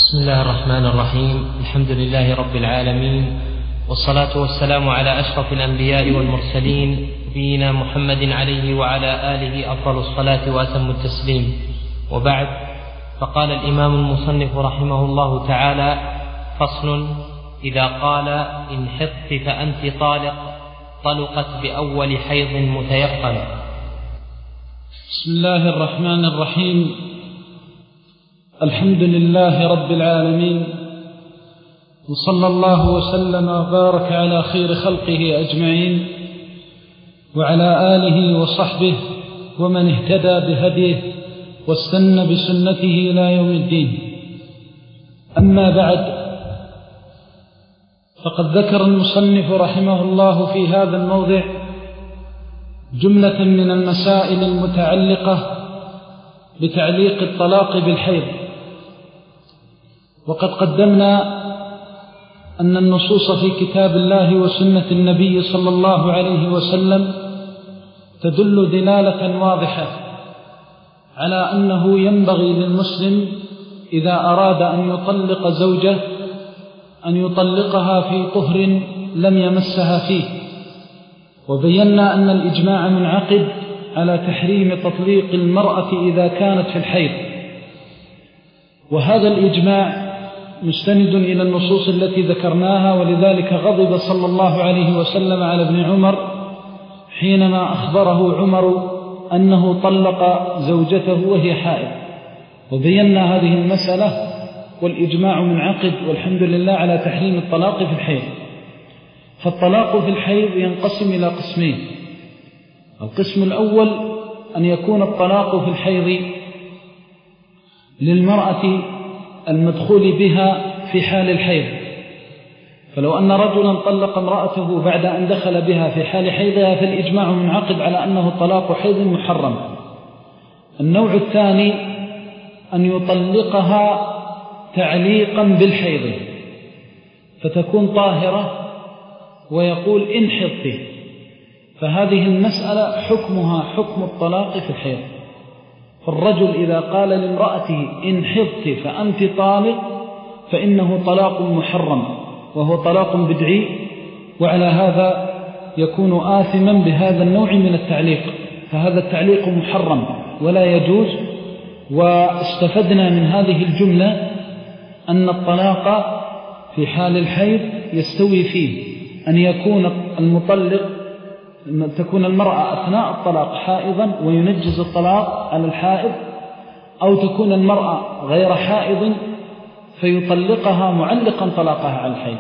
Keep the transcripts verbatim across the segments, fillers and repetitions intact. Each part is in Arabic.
بسم الله الرحمن الرحيم. الحمد لله رب العالمين، والصلاة والسلام على أشرف الأنبياء والمرسلين، نبينا محمد عليه وعلى آله أفضل الصلاة وأتم التسليم، وبعد. فقال الإمام المصنف رحمه الله تعالى: فصل: إذا قال إن حضت فأنت طالق طلقت بأول حيض متيقن. بسم الله الرحمن الرحيم. الحمد لله رب العالمين، وصلى الله وسلم وبارك على خير خلقه أجمعين، وعلى آله وصحبه ومن اهتدى بهديه واستنى بسنته إلى يوم الدين. أما بعد، فقد ذكر المصنف رحمه الله في هذا الموضع جملة من المسائل المتعلقة بتعليق الطلاق بالحيض. وقد قدمنا أن النصوص في كتاب الله وسنة النبي صلى الله عليه وسلم تدل دلالة واضحة على أنه ينبغي للمسلم إذا أراد أن يطلق زوجه أن يطلقها في طهر لم يمسها فيه. وبينا أن الإجماع منعقد على تحريم تطليق المرأة إذا كانت في الحيض، وهذا الإجماع مستند إلى النصوص التي ذكرناها. ولذلك غضب صلى الله عليه وسلم على ابن عمر حينما أخبره عمر أنه طلق زوجته وهي حائض. وبينا هذه المسألة، والإجماع منعقد والحمد لله على تحريم الطلاق في الحيض. فالطلاق في الحيض ينقسم إلى قسمين. القسم الأول أن يكون الطلاق في الحيض للمرأة المدخول بها في حال الحيض، فلو أن رجلا طلق امرأته بعد أن دخل بها في حال حيضها فالإجماع منعقد على أنه طلاق حيض محرم. النوع الثاني أن يطلقها تعليقا بالحيض فتكون طاهرة ويقول إن حضت، فهذه المسألة حكمها حكم الطلاق في الحيض. فالرجل إذا قال لامرأته إن حضت فأنت طالق فإنه طلاق محرم وهو طلاق بدعي، وعلى هذا يكون آثما بهذا النوع من التعليق. فهذا التعليق محرم ولا يجوز. واستفدنا من هذه الجملة أن الطلاق في حال الحيض يستوي فيه أن يكون المطلق تكون المرأة أثناء الطلاق حائضا وينجز الطلاق على الحائض، أو تكون المرأة غير حائض فيطلقها معلقا طلاقها على الحيض.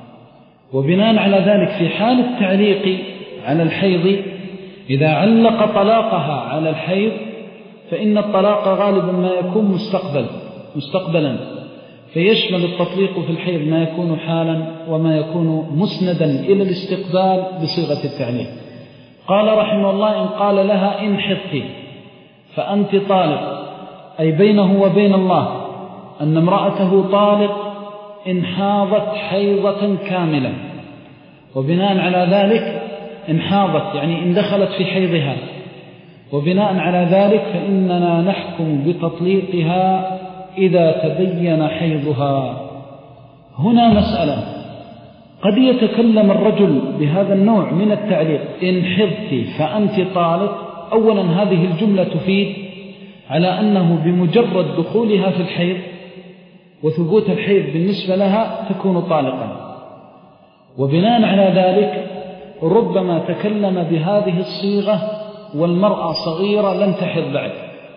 وبناء على ذلك في حال التعليق على الحيض إذا علق طلاقها على الحيض فإن الطلاق غالبا ما يكون مستقبل مستقبلا فيشمل التطليق في الحيض ما يكون حالا وما يكون مسندا إلى الاستقبال بصيغة التعليق. قال رحمه الله: إن قال لها إن حضت فأنت طالق، أي بينه وبين الله أن امرأته طالق إن حاضت حيضة كاملة. وبناء على ذلك إن حاضت يعني إن دخلت في حيضها، وبناء على ذلك فإننا نحكم بتطليقها إذا تبين حيضها. هنا مسألة: قد يتكلم الرجل بهذا النوع من التعليق إن حضت فأنت طالق. أولا هذه الجملة تفيد على أنه بمجرد دخولها في الحيض وثبوت الحيض بالنسبة لها تكون طالقا. وبناء على ذلك ربما تكلم بهذه الصيغة والمرأة صغيرة لن تحض بعد،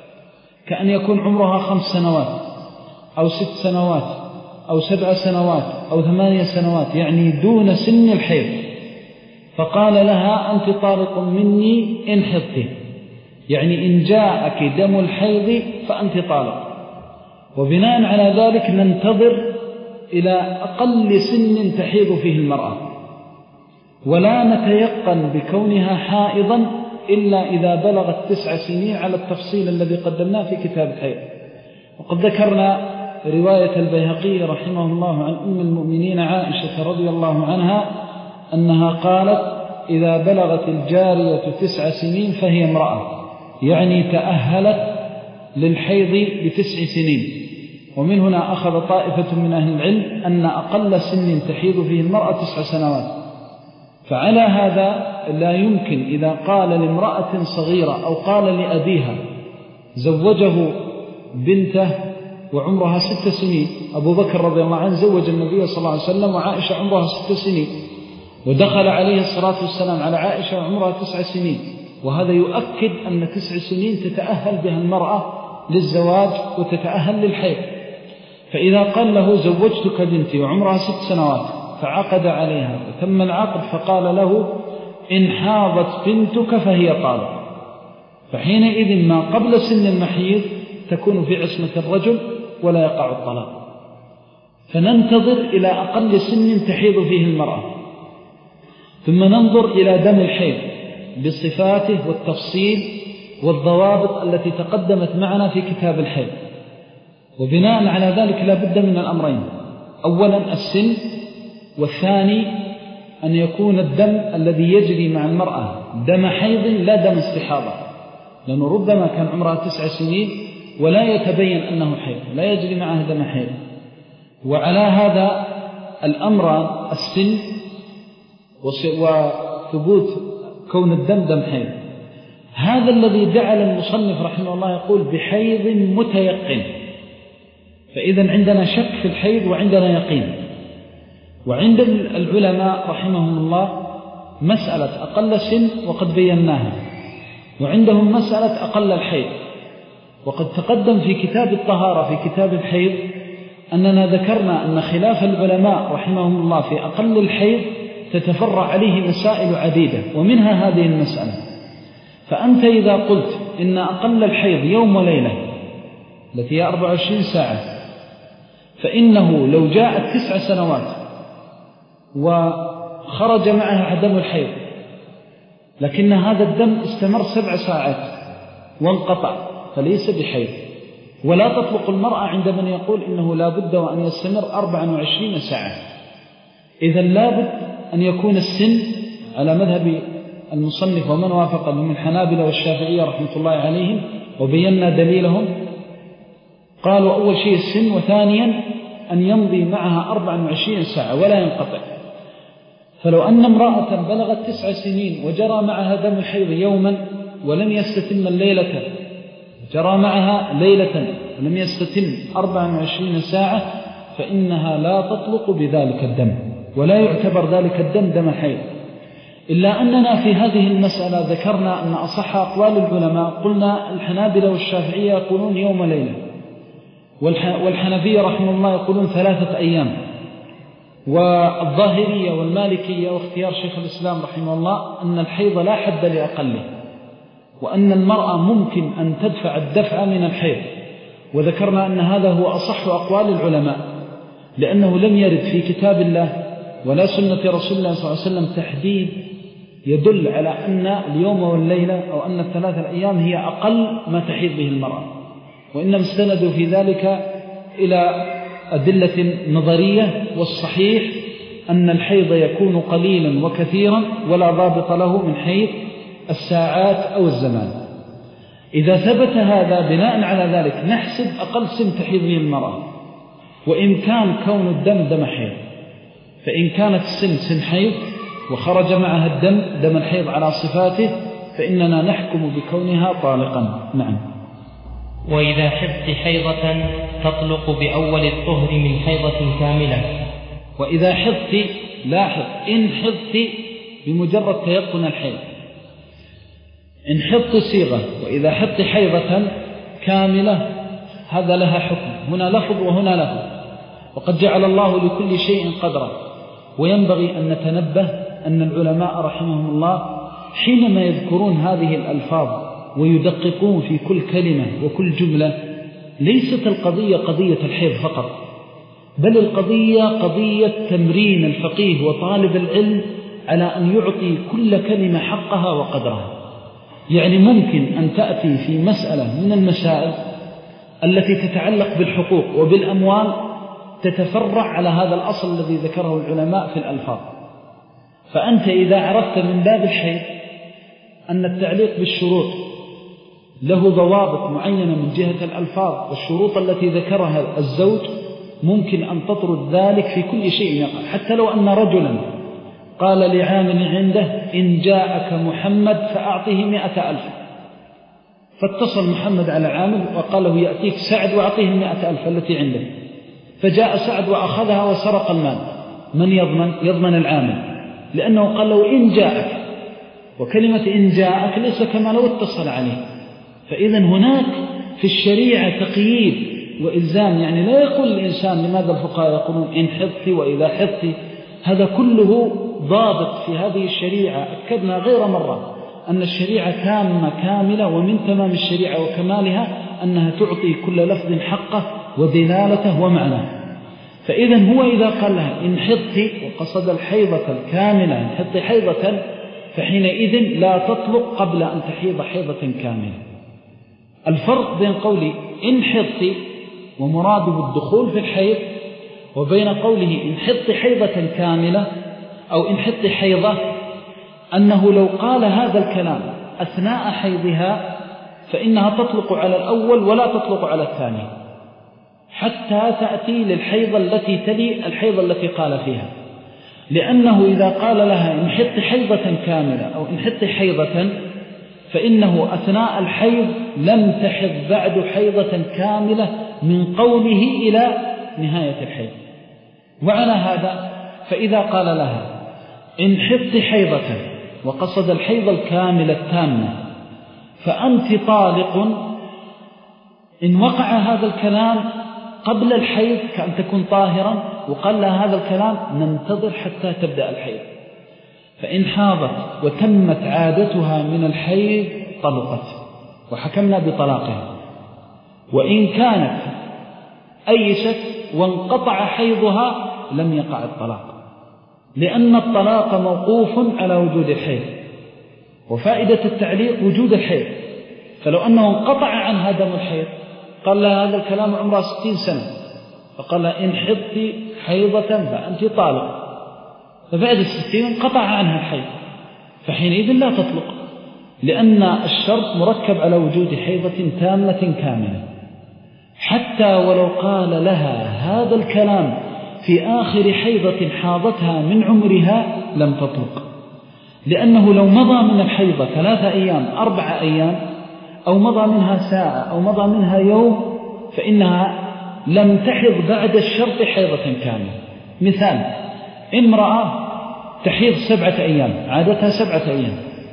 كأن يكون عمرها خمس سنوات أو ست سنوات أو سبع سنوات أو ثمانية سنوات، يعني دون سن الحيض. فقال لها أنت طالق مني إن حضت، يعني إن جاءك دم الحيض فأنت طالق. وبناء على ذلك ننتظر إلى أقل سن تحيض فيه المرأة، ولا نتيقن بكونها حائضا إلا إذا بلغت تسع سنين على التفصيل الذي قدمناه في كتاب الحيض. وقد ذكرنا رواية البيهقي رحمه الله عن أم المؤمنين عائشة رضي الله عنها أنها قالت: إذا بلغت الجارية تسع سنين فهي امرأة، يعني تأهلت للحيض بتسع سنين. ومن هنا أخذ طائفة من أهل العلم أن أقل سن تحيض فيه المرأة تسع سنوات. فعلى هذا لا يمكن إذا قال لامرأة صغيرة أو قال لأبيها زوجه بنته وعمرها ست سنين، أبو بكر رضي الله عنه زوج النبي صلى الله عليه وسلم وعائشة عمرها ست سنين، ودخل عليه الصلاة والسلام على عائشة وعمرها تسع سنين، وهذا يؤكد أن تسع سنين تتأهل بها المرأة للزواج وتتأهل للحيض. فإذا قال له زوجتك بنتي وعمرها ست سنوات فعقد عليها وتم العقد، فقال له إن حاضت بنتك فهي طالق، فحينئذ ما قبل سن المحيض تكون في عصمة الرجل ولا يقع الطلاق. فننتظر إلى أقل سن تحيض فيه المرأة، ثم ننظر إلى دم الحيض بصفاته والتفصيل والضوابط التي تقدمت معنا في كتاب الحيض. وبناء على ذلك لا بد من الأمرين: أولا السن، والثاني أن يكون الدم الذي يجري مع المرأة دم حيض لا دم استحاضة، لأنه ربما كان عمرها تسع سنين ولا يتبين أنه حيض، لا يجري معها دم حيض. وعلى هذا الأمر السن وثبوت كون الدم دم حيض، هذا الذي جعل المصنف رحمه الله يقول بحيض متيقن. فإذا عندنا شك في الحيض وعندنا يقين. وعند العلماء رحمهم الله مسألة أقل سن وقد بيناها، وعندهم مسألة أقل الحيض. وقد تقدم في كتاب الطهارة في كتاب الحيض أننا ذكرنا أن خلاف العلماء رحمهم الله في أقل الحيض تتفرع عليه مسائل عديدة، ومنها هذه المسألة. فأنت إذا قلت إن أقل الحيض يوم وليلة التي هي أربع وعشرين ساعة، فإنه لو جاءت تسع سنوات وخرج معها دم الحيض لكن هذا الدم استمر سبع ساعات وانقطع فليس بحيض. ولا تطلق المرأة عند من يقول إنه لا بد وأن يستمر أربع وعشرين ساعة. إذا لا بد أن يكون السن على مذهب المصنف ومن وافق من الحنابلة والشافعية رحمة الله عليهم، وبينا دليلهم. قالوا أول شيء السن، وثانيا أن يمضي معها أربع وعشرين ساعة ولا ينقطع. فلو أن امرأة بلغت تسع سنين وجرى معها دم الحيض يوما ولم يستتم الليلة، جرى معها ليلة ولم يستتم أربع وعشرين ساعة، فإنها لا تطلق بذلك الدم ولا يعتبر ذلك الدم دم حيض. إلا أننا في هذه المسألة ذكرنا أن أصح أقوال العلماء قلنا الحنابلة والشافعية يقولون يوم ليلة، والحنفية رحمه الله يقولون ثلاثة أيام، والظاهرية والمالكية واختيار شيخ الإسلام رحمه الله أن الحيض لا حد لأقله، وأن المرأة ممكن أن تدفع الدفع من الحيض. وذكرنا أن هذا هو أصح أقوال العلماء، لأنه لم يرد في كتاب الله ولا سنة رسول الله صلى الله عليه وسلم تحديد يدل على أن اليوم والليلة أو أن الثلاثة الأيام هي أقل ما تحيض به المرأة، وإنما استندوا في ذلك إلى أدلة نظرية. والصحيح أن الحيض يكون قليلا وكثيرا ولا ضابط له من حيث الساعات أو الزمان. إذا ثبت هذا بناء على ذلك نحسب أقل سن تحيض به المرأة، وإن كان كون الدم دم حيض، فإن كانت السن سن حيض وخرج معها الدم دم الحيض على صفاته فإننا نحكم بكونها طالقا. نعم. وإذا حضت حيضة تطلق بأول الطهر من حيضة كاملة. وإذا حضت، لاحظ، إن حضت بمجرد تيقن الحيض، إن حضت صيغة، وإذا حضت حيضة كاملة هذا لها حكم، هنا لفظ وهنا لفظ، وقد جعل الله لكل شيء قدرا. وينبغي أن نتنبه أن العلماء رحمهم الله حينما يذكرون هذه الألفاظ ويدققون في كل كلمة وكل جملة، ليست القضية قضية الحيض فقط، بل القضية قضية تمرين الفقيه وطالب العلم على أن يعطي كل كلمة حقها وقدرها. يعني ممكن أن تأتي في مسألة من المسائل التي تتعلق بالحقوق وبالأموال تتفرع على هذا الأصل الذي ذكره العلماء في الألفاظ. فأنت إذا عرفت من باب الحيض أن التعليق بالشروط له ضوابط معينة من جهة الألفاظ والشروط التي ذكرها الزوج، ممكن أن تطرد ذلك في كل شيء يقع. حتى لو أن رجلا قال لعامل عنده إن جاءك محمد فأعطيه مئة ألف، فاتصل محمد على عامل وقال له يأتيك سعد وأعطيه المئة ألف التي عنده، فجاء سعد وأخذها وسرق المال، من يضمن؟ يضمن العامل، لأنه قال له إن جاءك، وكلمة إن جاءك ليس كما لو اتصل عليه. فإذا هناك في الشريعة تقييد وإلزام، يعني لا يقول الإنسان لماذا الفقهاء يقولون إن حضت وإذا حضت، هذا كله ضابط في هذه الشريعة. أكدنا غير مرة أن الشريعة تامة كاملة، ومن تمام الشريعة وكمالها أنها تعطي كل لفظ حقه ودلالته ومعناه. فإذا هو إذا قال لها إن حضت وقصد الحيضة الكاملة، إن حضت حيضة، فحينئذ لا تطلق قبل أن تحيض حيضة كاملة. الفرق بين قولي إن حضت ومراده الدخول في الحيض، وبين قوله إن حضت حيضة كاملة أو إن حضت حيضة، أنه لو قال هذا الكلام أثناء حيضها فإنها تطلق على الأول ولا تطلق على الثاني حتى تأتي للحيضة التي تلي الحيضة التي قال فيها. لأنه إذا قال لها إن حضت حيضة كاملة أو إن حضت حيضة، فإنه أثناء الحيض لم تحض بعد حيضة كاملة من قوله إلى نهاية الحيض. وعلى هذا فإذا قال لها إن حضت حيضة وقصد الحيض الكاملة التامة فأنت طالق، إن وقع هذا الكلام قبل الحيض كأن تكون طاهرا وقال لها هذا الكلام ننتظر حتى تبدأ الحيض، فإن حاضت وتمت عادتها من الحيض طلقت وحكمنا بطلاقها. وإن كانت أيست وانقطع حيضها لم يقع الطلاق، لأن الطلاق موقوف على وجود الحيض، وفائدة التعليق وجود الحيض. فلو أنه انقطع عنها دم الحيض قال لها هذا الكلام عمره ستين سنة، فقال لها إن حضت حيضة فأنت طالق، فبعد الستين انقطع عنها الحيض، فحينئذ لا تطلق، لأن الشرط مركب على وجود حيضة تامة كاملة. حتى ولو قال لها هذا الكلام في آخر حيضة حاضتها من عمرها لم تطلق، لأنه لو مضى من الحيضة ثلاثة أيام أربعة أيام أو مضى منها ساعة أو مضى منها يوم فإنها لم تحض بعد الشرط حيضة كاملة. مثال: امرأة تحيض سبعة أيام، عادتها سبعة أيام،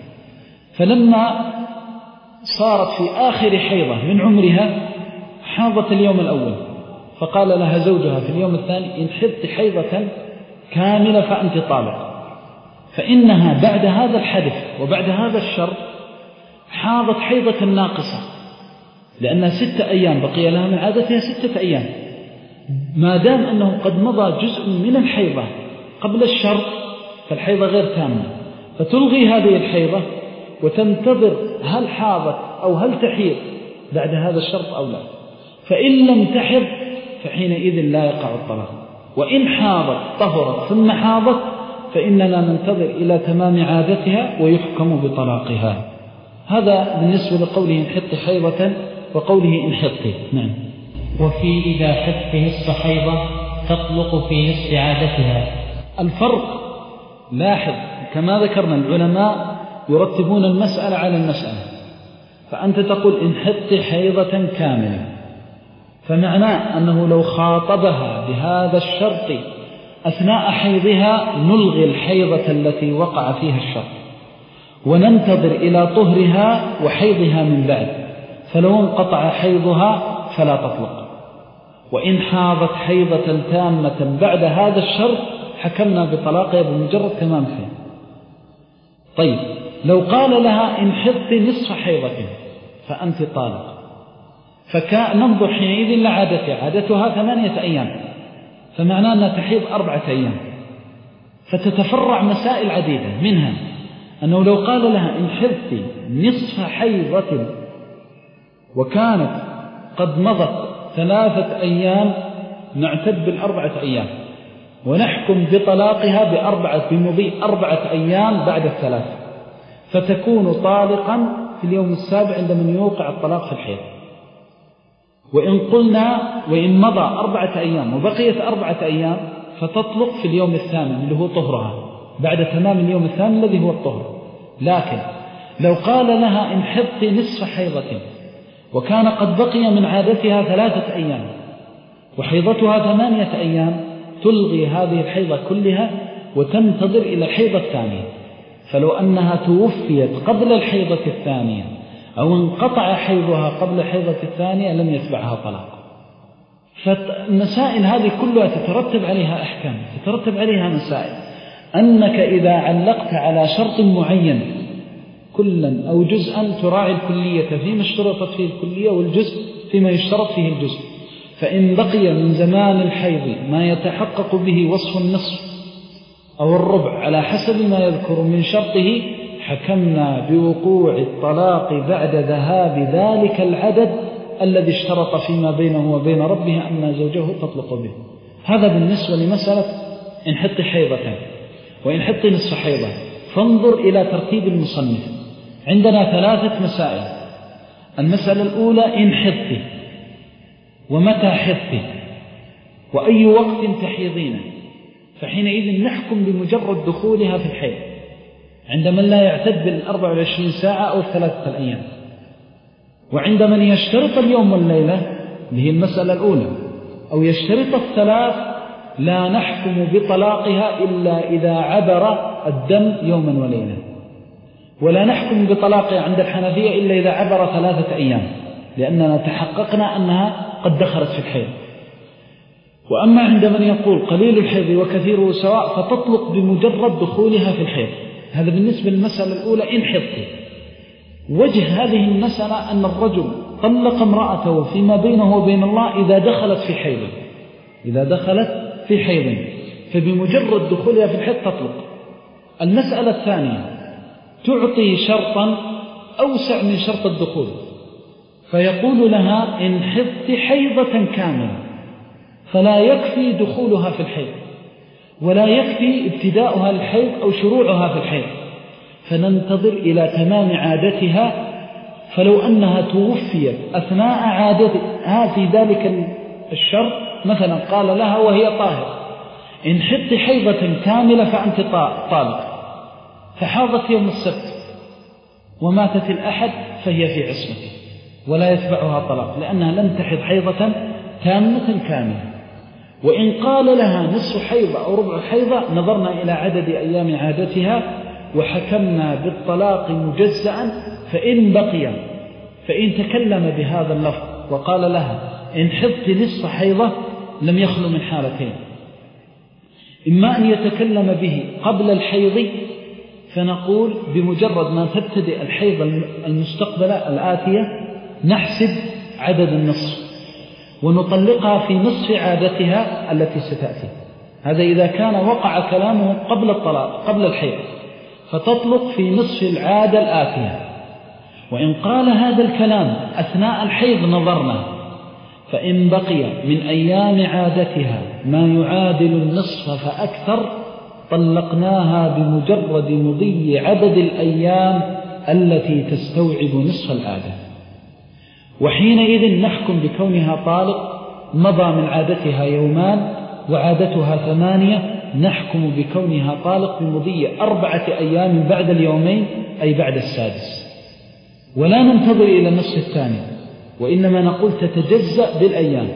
فلما صارت في آخر حيضة من عمرها حاضت اليوم الأول، فقال لها زوجها في اليوم الثاني إن حضت حيضة كاملة فأنت طالق، فإنها بعد هذا الحدث وبعد هذا الشرط حاضت حيضة ناقصة، لأنها ستة أيام بقي لها من عادتها ستة أيام. ما دام أنه قد مضى جزء من الحيضة قبل الشرط فالحيضة غير تامة، فتلغي هذه الحيضة وتنتظر هل حاضت أو هل تحيض بعد هذا الشرط أو لا. فإن لم تحض فحينئذ لا يقع الطلاق، وإن حاضت طهرت ثم حاضت فإننا ننتظر إلى تمام عادتها ويحكم بطلاقها. هذا بالنسبة لقوله إن حضت حيضة وقوله إن حضت. نعم. وفي إذا حضت نصف حيضة تطلق في نصف عادتها. الفرق لاحظ، كما ذكرنا العلماء يرتبون المسألة على المسألة، فأنت تقول إن حضت حيضة كاملة، فمعناه أنه لو خاطبها بهذا الشرط أثناء حيضها نلغي الحيضة التي وقع فيها الشرط وننتظر إلى طهرها وحيضها من بعد، فلو انقطع حيضها فلا تطلق. وإن حاضت حيضة تامة بعد هذا الشرط حكمنا بطلاقها بمجرد تمام حيض. طيب لو قال لها إن حضت نصف حيضة فأنت طالق، فننظر حينئذ لعادتها، عادتها ثمانية أيام، فمعناه أنها تحيض أربعة أيام، فتتفرع مسائل عديدة، منها أنه لو قال لها إن حضت نصف حيضة وكانت قد مضت ثلاثة أيام نعتد بالأربعة أيام ونحكم بطلاقها بأربعة بمضي أربعة أيام بعد الثلاثة، فتكون طالقا في في اليوم السابع عند من يوقع الطلاق في الحيض. وإن قلنا وإن مضى أربعة أيام وبقيت أربعة أيام فتطلق في اليوم الثامن اللي هو طهرها بعد تمام اليوم الثامن الذي هو الطهر. لكن لو قال لها إن حضت نصف حيضة وكان قد بقي من عادتها ثلاثة أيام وحيضتها ثمانية أيام تلغي هذه الحيضة كلها وتنتظر إلى الحيضة الثانية. فلو أنها توفيت قبل الحيضة الثانية أو انقطع حيضها قبل الحيضة الثانية لم يتبعها طلاق. فالمسائل هذه كلها تترتب عليها أحكام، تترتب عليها مسائل. أنك إذا علقت على شرط معين كلا أو جزءا تراعي الكلية فيما اشترطت فيه الكلية والجزء فيما يشترط فيه الجزء. فإن بقي من زمان الحيض ما يتحقق به وصف النصف أو الربع على حسب ما يذكر من شرطه حكمنا بوقوع الطلاق بعد ذهاب ذلك العدد الذي اشترط فيما بينه وبين ربه أن زوجه تطلق به. هذا بالنسبة لمسألة إن حط حيضة وإن حط نصف حيضة. فانظر إلى ترتيب المصنف. عندنا ثلاثة مسائل. المسألة الأولى إن حط ومتى حط وأي وقت تحيضين، فحينئذ نحكم بمجرد دخولها في الحيض عند من لا يعتد بالأربع والعشرين ساعة أو الثلاثة الأيام. وعند من يشترط اليوم والليلة اللي هي المسألة الأولى أو يشترط الثلاث لا نحكم بطلاقها إلا إذا عبر الدم يوما وليلة. ولا نحكم بطلاقها عند الحنفية إلا إذا عبر ثلاثة أيام لأننا تحققنا أنها قد دخلت في الحيض. وأما عند من يقول قليل الحيض وكثيره سواء فتطلق بمجرد دخولها في الحيض. هذا بالنسبة للمسألة الأولى إن حضت. وجه هذه المسألة أن الرجل طلق امرأته فيما بينه وبين الله إذا دخلت في حيض إذا دخلت في حيض فبمجرد دخولها في الحيض تطلق. المسألة الثانية تعطي شرطا أوسع من شرط الدخول فيقول لها إن حضت حيضة كاملة فلا يكفي دخولها في الحيض ولا يكفي ابتداؤها الحيض أو شروعها في الحيض فننتظر إلى تمام عادتها. فلو أنها توفيت أثناء عادتها في ذلك الشرط مثلا قال لها وهي طاهرة إن حضت حيضة كاملة فأنت طالق، فحاضت يوم السبت وماتت الأحد فهي في عصمته ولا يتبعها طلاق لأنها لم تحض حيضة تامة كاملة. وإن قال لها نصف حيضة أو ربع حيضة نظرنا إلى عدد أيام عادتها وحكمنا بالطلاق مجزأ. فإن بقي فإن تكلم بهذا اللفظ وقال لها إن حضت نصف حيضة لم يخلو من حالتين: إما أن يتكلم به قبل الحيض فنقول بمجرد ما تبتدئ الحيض المستقبلة الآتية نحسب عدد النصف ونطلقها في نصف عادتها التي ستأتي. هذا إذا كان وقع كلامه قبل الطلاق قبل الحيض فتطلق في نصف العادة الآتية. وإن قال هذا الكلام أثناء الحيض نظرنا فإن بقي من أيام عادتها ما يعادل النصف فأكثر طلقناها بمجرد مضي عدد الأيام التي تستوعب نصف العادة. وحينئذ نحكم بكونها طالق مضى من عادتها يومان وعادتها ثمانية نحكم بكونها طالق بمضي أربعة أيام بعد اليومين أي بعد السادس ولا ننتظر إلى النصف الثاني وإنما نقول تتجزأ بالأيام.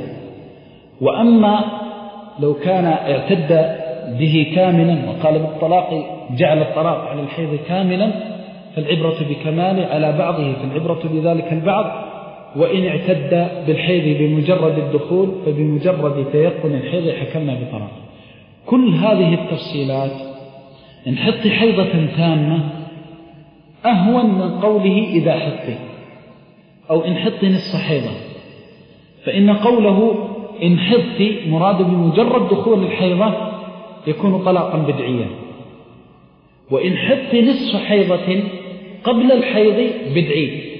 وأما لو كان اعتد به كاملا وقال بالطلاق جعل الطلاق على الحيض كاملا فالعبرة بكماله على بعضه فالعبرة بذلك البعض. وإن اعتد بالحيض بمجرد الدخول فبمجرد تيقن الحيض حكمنا بطلاق. كل هذه التفصيلات إن حط حيضة تامة أهون من قوله إذا حط أو إن حط نصف حيضة. فإن قوله إن حط مراد بمجرد دخول الحيضة يكون طلاقا بدعيا، وإن حط نصف حيضة قبل الحيض بدعي.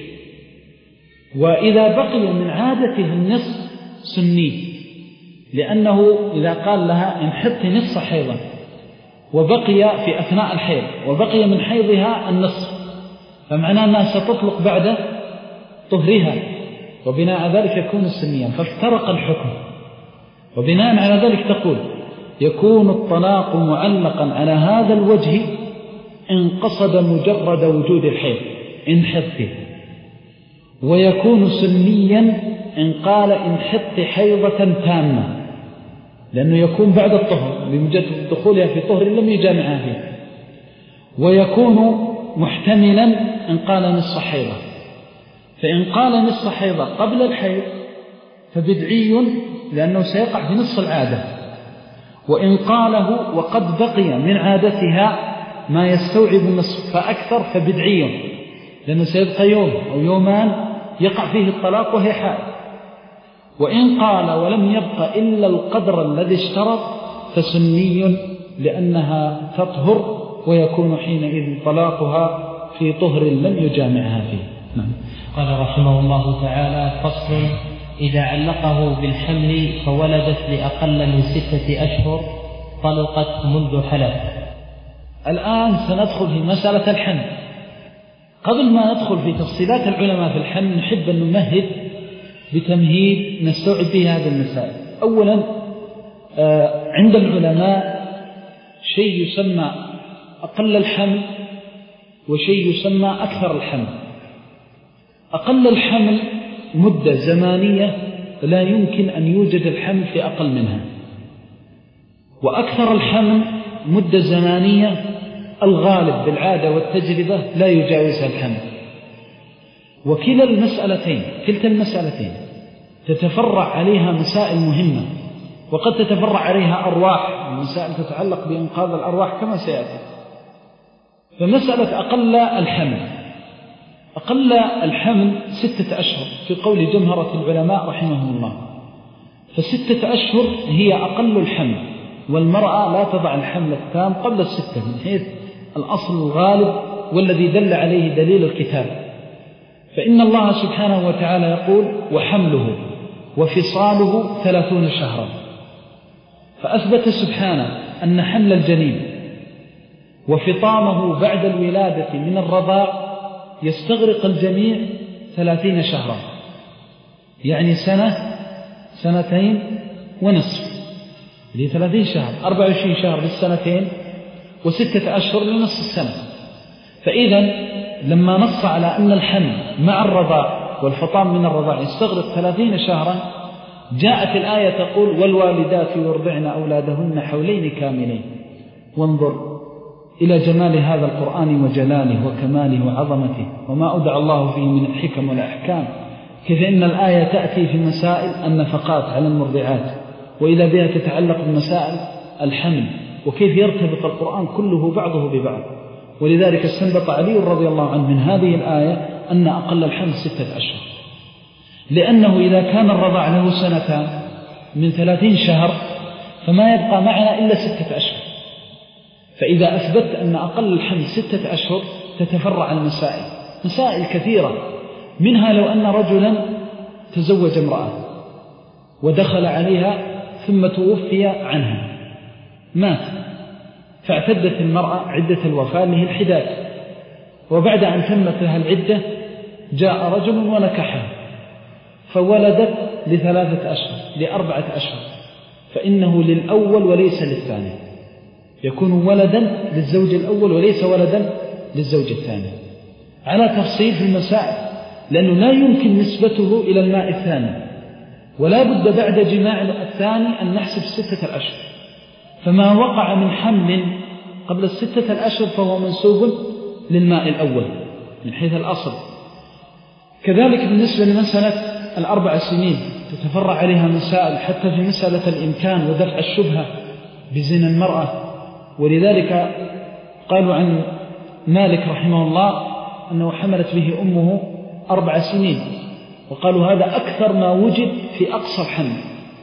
وإذا بقي من عادته النصف سني لأنه إذا قال لها إن حط نصف حيضة وبقي في أثناء الحيض وبقي من حيضها النصف فمعناه أنها ستطلق بعد طهرها، وبناء على ذلك يكون سنيا، فافترق الحكم. وبناء على ذلك تقول يكون الطلاق معلقا على هذا الوجه إن قصد مجرد وجود الحيض إن حضت، ويكون سنيا إن قال إن حضت حيضة تامة، لأنه يكون بعد الطهر بمجرد دخولها في طهر لم يجامعها فيه. ويكون محتملا إن قال نصف حيضة، فإن قال نصف حيضة قبل الحيض فبدعي لأنه سيقع في نصف العادة، وإن قاله وقد بقي من عادتها ما يستوعب النصف فأكثر فبدعي لأنه سيبقى يوم أو يومان يقع فيه الطلاق وهي حائض. وإن قال ولم يبق إلا القدر الذي اشترط فسني لأنها تطهر، ويكون حينئذ طلاقها في طهر لم يجامعها فيه. نعم. قال رحمه الله تعالى: فصل: إذا علقه بالحمل فولدت لأقل من ستة أشهر طلقت منذ حلف. الآن سندخل في مسألة الحمل. قبل ما ندخل في تفصيلات العلماء في الحمل نحب أن نمهد بتمهيد نستوعب به هذه المسائل. أولا آه عند العلماء شيء يسمى أقل الحمل وشيء يسمى أكثر الحمل. أقل الحمل مدة زمانية لا يمكن أن يوجد الحمل في أقل منها، وأكثر الحمل مدة زمانية الغالب بالعادة والتجربة لا يجاوزها الحمل. وكلا المسألتين كلتا المسألتين تتفرع عليها مسائل مهمة، وقد تتفرع عليها أرواح، مسائل تتعلق بإنقاذ الأرواح كما سيأتي. فمسألة أقل الحمل أقل الحمل ستة أشهر في قول جمهرة العلماء رحمهم الله، فستة أشهر هي أقل الحمل، والمرأة لا تضع الحمل التام قبل الستة من حيث الأصل الغالب والذي دل عليه دليل الكتاب. فإن الله سبحانه وتعالى يقول: وحمله وفصاله ثلاثون شهرا، فأثبت سبحانه أن حمل الجنين وفطامه بعد الولادة من الرضاع يستغرق الجميع ثلاثين شهرا، يعني سنة سنتين ونصف، دي ثلاثين شهر، أربع وعشرين شهر للسنتين وستة أشهر لنصف السنة. فإذا لما نص على أن الحمل مع الرضاع والفطام من الرضاع يستغرق ثلاثين شهرا، جاءت الآية تقول: والوالدات يرضعن أولادهن حولين كاملين. وانظر إلى جمال هذا القرآن وجلاله وكماله وعظمته وما أودع الله فيه من الحكم والأحكام، كيف إن الآية تأتي في مسائل النفقات على المرضعات، وإذا بها تتعلق بمسائل الحمل، وكيف يرتبط القرآن كله بعضه ببعض. ولذلك استنبط علي رضي الله عنه من هذه الآية أن أقل الحمل ستة أشهر، لأنه إذا كان الرضاع له سنتان من ثلاثين شهر فما يبقى معنا إلا ستة أشهر. فإذا أثبت أن أقل الحمل ستة أشهر تتفرع المسائل مسائل كثيرة، منها لو أن رجلا تزوج امرأة ودخل عليها ثم توفي عنها، مات، فاعتدت المرأة عدة الوفاة اللي هي الحداد، وبعد أن تمت لها العدة جاء رجل ونكحها فولدت لثلاثة أشهر لأربعة أشهر، فإنه للأول وليس للثاني، يكون ولدا للزوج الأول وليس ولدا للزوج الثاني، على تفصيل في المسائل، لأنه لا يمكن نسبته إلى الماء الثاني، ولا بد بعد جماع الثاني أن نحسب ستة الأشهر. فما وقع من حمل قبل الستة الأشهر فهو منسوب للماء الأول من حيث الأصل. كذلك بالنسبة لمسألة الأربع سنين تتفرع عليها مسائل، حتى في مسألة الإمكان ودفع الشبهة بزنا المرأة. ولذلك قالوا عن مالك رحمه الله أنه حملت به أمه أربع سنين، وقالوا هذا أكثر ما وجد في أقصى الحمل.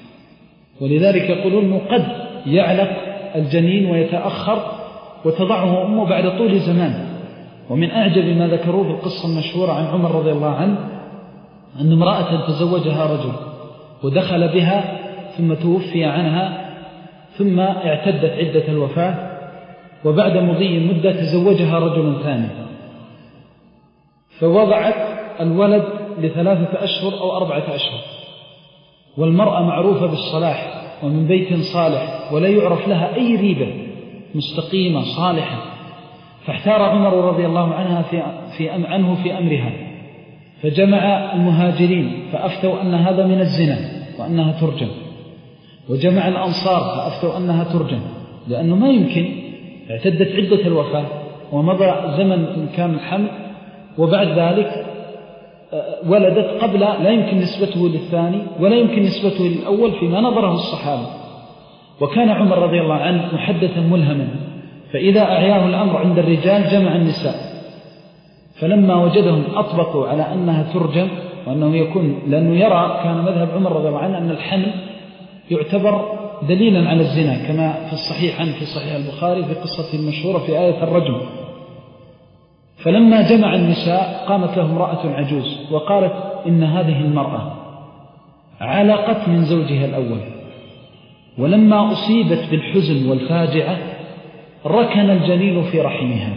ولذلك يقولون أنه قد يعلق الجنين ويتأخر وتضعه أمه بعد طول زمان. ومن أعجب ما ذكروه في القصة المشهورة عن عمر رضي الله عنه أن امرأة تزوجها رجل ودخل بها ثم توفي عنها ثم اعتدت عدة الوفاة، وبعد مضي مدة تزوجها رجل ثاني، فوضعت الولد لثلاثة أشهر أو أربعة أشهر، والمرأة معروفة بالصلاح ومن بيت صالح ولا يعرف لها أي ريبة، مستقيمة صالحة. فاحتار عمر رضي الله عنها في في أم عنه في أمرها، فجمع المهاجرين فأفتوا أن هذا من الزنا وأنها ترجم، وجمع الأنصار فأفتوا أنها ترجم، لأنه ما يمكن، اعتدت عدة الوفاة ومضى زمن إن كان الحمل، وبعد ذلك ولدت قبل، لا يمكن نسبته للثاني ولا يمكن نسبته للأول فيما نظره الصحابة. وكان عمر رضي الله عنه محدثا ملهما، فإذا أعياه الأمر عند الرجال جمع النساء، فلما وجدهم أطبقوا على أنها ترجم وأنه يكون، لأنه يرى كان مذهب عمر رضي الله عنه أن الحمل يعتبر دليلا على الزنا، كما في الصحيح عنه في صحيح البخاري في قصة المشهورة في آية الرجم. فلما جمع النساء قامت له امرأة عجوز وقالت إن هذه المرأة علقت من زوجها الأول، ولما أصيبت بالحزن والفاجعة ركن الجنين في رحمها،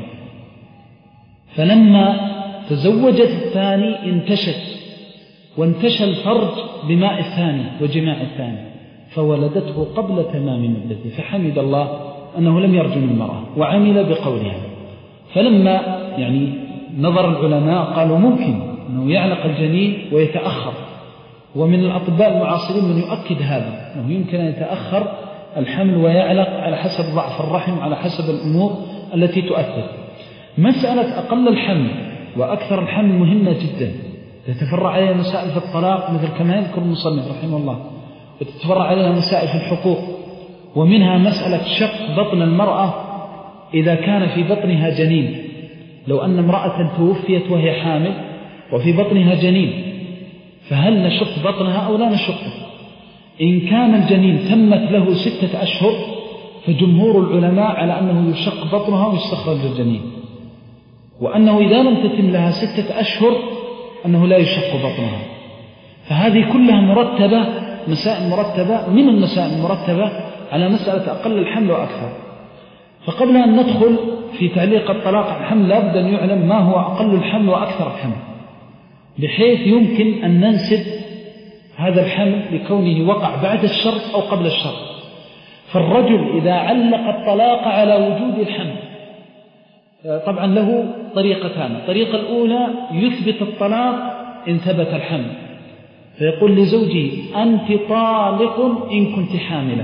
فلما تزوجت الثاني انتشت وانتشى الفرج بماء الثاني وجماع الثاني، فولدته قبل تمام مدته، فحمد الله أنه لم يرجم المرأة وعمل بقولها. فلما يعني نظر العلماء قالوا ممكن أنه يعلق الجنين ويتأخر، ومن الأطباء المعاصرين من يؤكد هذا، أنه يمكن أن يتأخر الحمل ويعلق على حسب ضعف الرحم، على حسب الأمور التي تؤثر. مسألة أقل الحمل وأكثر الحمل مهمة جدا، تتفرع عليها مسائل في الطلاق مثل كما يذكر المصنف رحمه الله، وتتفرع عليها مسائل في الحقوق، ومنها مسألة شق بطن المرأة إذا كان في بطنها جنين. لو أن امرأة توفيت وهي حامل وفي بطنها جنين، فهل نشق بطنها أو لا نشقه؟ إن كان الجنين تمت له ستة أشهر فجمهور العلماء على أنه يشق بطنها ويستخرج الجنين، وأنه إذا لم تتم لها ستة أشهر أنه لا يشق بطنها. فهذه كلها مرتبة، مسائل مرتبة من المسائل المرتبة على مسألة أقل الحمل وأكثر. فقبل أن ندخل في تعليق الطلاق على الحمل لابد أن يعلم ما هو أقل الحمل وأكثر الحمل، بحيث يمكن أن ننسب هذا الحمل لكونه وقع بعد الشرط أو قبل الشرط. فالرجل إذا علق الطلاق على وجود الحمل طبعا له طريقتان. الطريقة الأولى يثبت الطلاق إن ثبت الحمل، فيقول لزوجه أنت طالق إن كنت حاملا،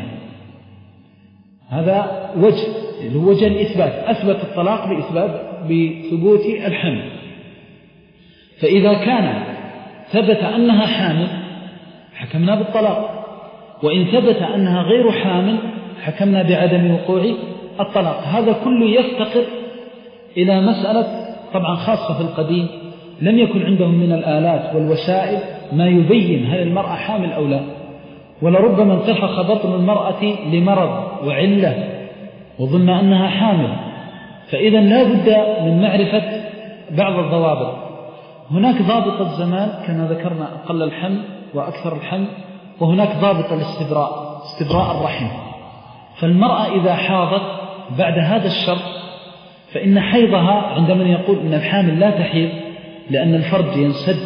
هذا وجه وجه الإثبات، أثبت الطلاق بإثبات بثبوت الحمل. فإذا كان ثبت أنها حامل حكمنا بالطلاق، وإن ثبت أنها غير حامل حكمنا بعدم وقوع الطلاق. هذا كله يفتقر إلى مسألة طبعا خاصة في القديم لم يكن عندهم من الآلات والوسائل ما يبين هل المرأة حامل أو لا، ولربما انتفخ بطن المرأة لمرض وعلة وظن أنها حامل، فإذا لا بد من معرفة بعض الضوابط. هناك ضابط الزمان كما ذكرنا أقل الحمل وأكثر الحمل، وهناك ضابط الاستبراء، استبراء الرحم. فالمرأة إذا حاضت بعد هذا الشرط فإن حيضها عندما يقول إن الحامل لا تحيض لأن الفرج ينسد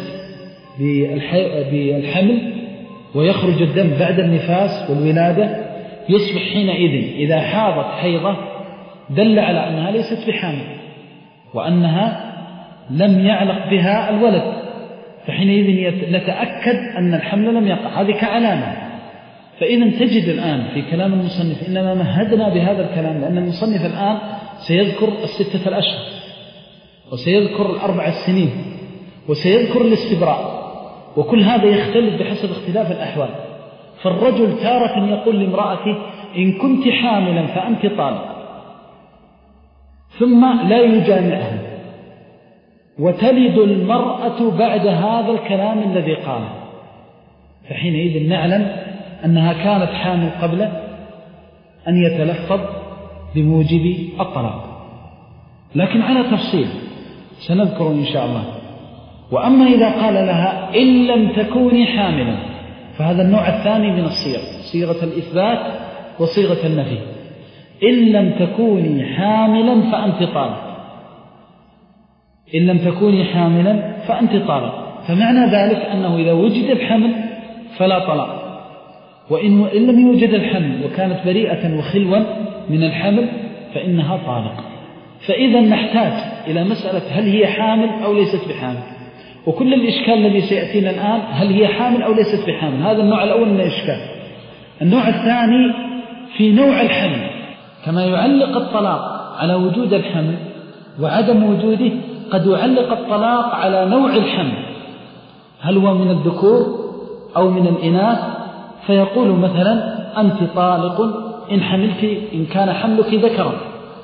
بالحمل ويخرج الدم بعد النفاس والولادة، يصبح حينئذ إذا حاضت حيضة دل على أنها ليست بحامل وأنها لم يعلق بها الولد، فحينئذ نتأكد أن الحمل لم يقع، هذه كعلامة. فإذا تجد الآن في كلام المصنف إنما مهدنا بهذا الكلام، لأن المصنف الآن سيذكر الستة الأشهر وسيذكر الأربع السنين وسيذكر الاستبراء، وكل هذا يختلف بحسب اختلاف الأحوال. فالرجل تارة يقول لامرأته إن كنت حاملا فأنت طالق، ثم لا يجامعها، وتلد المرأة بعد هذا الكلام الذي قاله، فحينئذ نعلم أنها كانت حامل قبل أن يتلفظ بموجب الطلاق، لكن على تفصيل سنذكر إن شاء الله. وأما إذا قال لها إن لم تكوني حاملا فهذا النوع الثاني من الصيغ، صيغة الإثبات وصيغة النفي. إن لم تكوني حاملا فأنت طالق، إن لم تكوني حاملا فأنت طالق. فمعنى ذلك أنه إذا وجد الحمل فلا طلاق، وإن لم يوجد الحمل وكانت بريئة وخلوا من الحمل فإنها طالق. فإذا نحتاج إلى مسألة هل هي حامل أو ليست بحامل، وكل الإشكال الذي سيأتينا الآن هل هي حامل أو ليست بحامل. هذا النوع الأول من الإشكال. النوع الثاني في نوع الحمل، كما يعلق الطلاق على وجود الحمل وعدم وجوده، قد يعلق الطلاق على نوع الحمل، هل هو من الذكور أو من الإناث، فيقول مثلا أنت طالق إن حملت، إن كان حملك ذكرا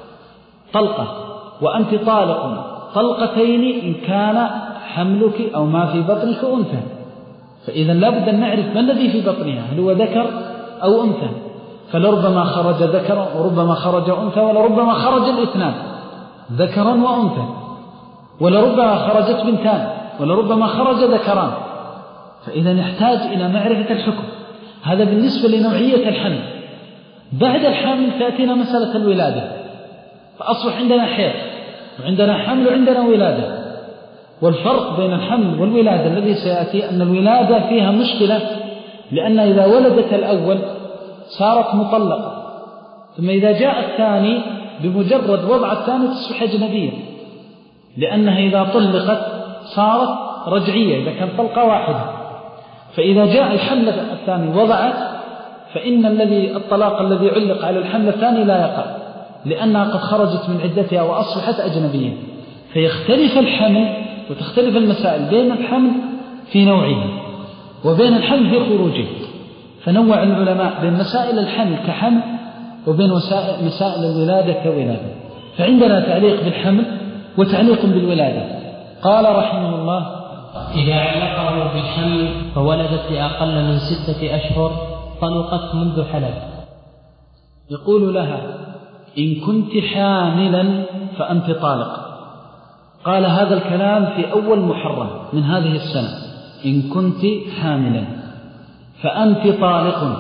طلقة، وأنت طالق طلقتين إن كان حملك أو ما في بطنك أنثى. فإذا لابد أن نعرف ما الذي في بطنها، هل هو ذكر أو أنثى. فلربما خرج ذكرا وربما خرج أنثى، ولربما خرج الاثنان ذكرا وأنثى، ولربما خرجت بنتان، ولربما خرج ذكران. فإذا نحتاج إلى معرفة الحكم. هذا بالنسبة لنوعية الحمل. بعد الحمل تأتينا مسألة الولادة، فأصبح عندنا حيض وعندنا حمل وعندنا ولادة. والفرق بين الحمل والولادة الذي سيأتي أن الولادة فيها مشكلة، لأن إذا ولدت الأول صارت مطلقة، ثم إذا جاء الثاني بمجرد وضع الثاني تصبح أجنبية، لأنها إذا طلقت صارت رجعية إذا كان طلقة واحدة. فإذا جاء الحمل الثاني وضعت، فإن الذي الطلاق الذي علق على الحمل الثاني لا يقع، لأنها قد خرجت من عدتها وأصبحت أجنبية. فيختلف الحمل وتختلف المسائل بين الحمل في نوعه وبين الحمل في خروجه. فنوع العلماء بين مسائل الحمل كحمل وبين مسائل الولادة كولادة. فعندنا تعليق بالحمل وتعليق بالولادة. قال رحمه الله: إذا علقه بالحمل فولدت لأقل من ستة أشهر طلقت منذ حلب. يقول لها: إن كنت حاملا فأنت طالق. قال هذا الكلام في أول محرم من هذه السنة: إن كنت حاملا فأنت طالق.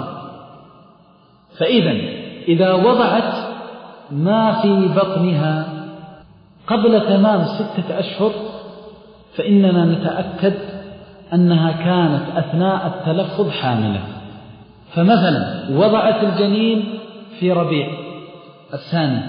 فإذا إذا وضعت ما في بطنها قبل تمام ستة أشهر فإننا نتأكد أنها كانت أثناء التلفظ حاملة. فمثلا وضعت الجنين في ربيع الثاني،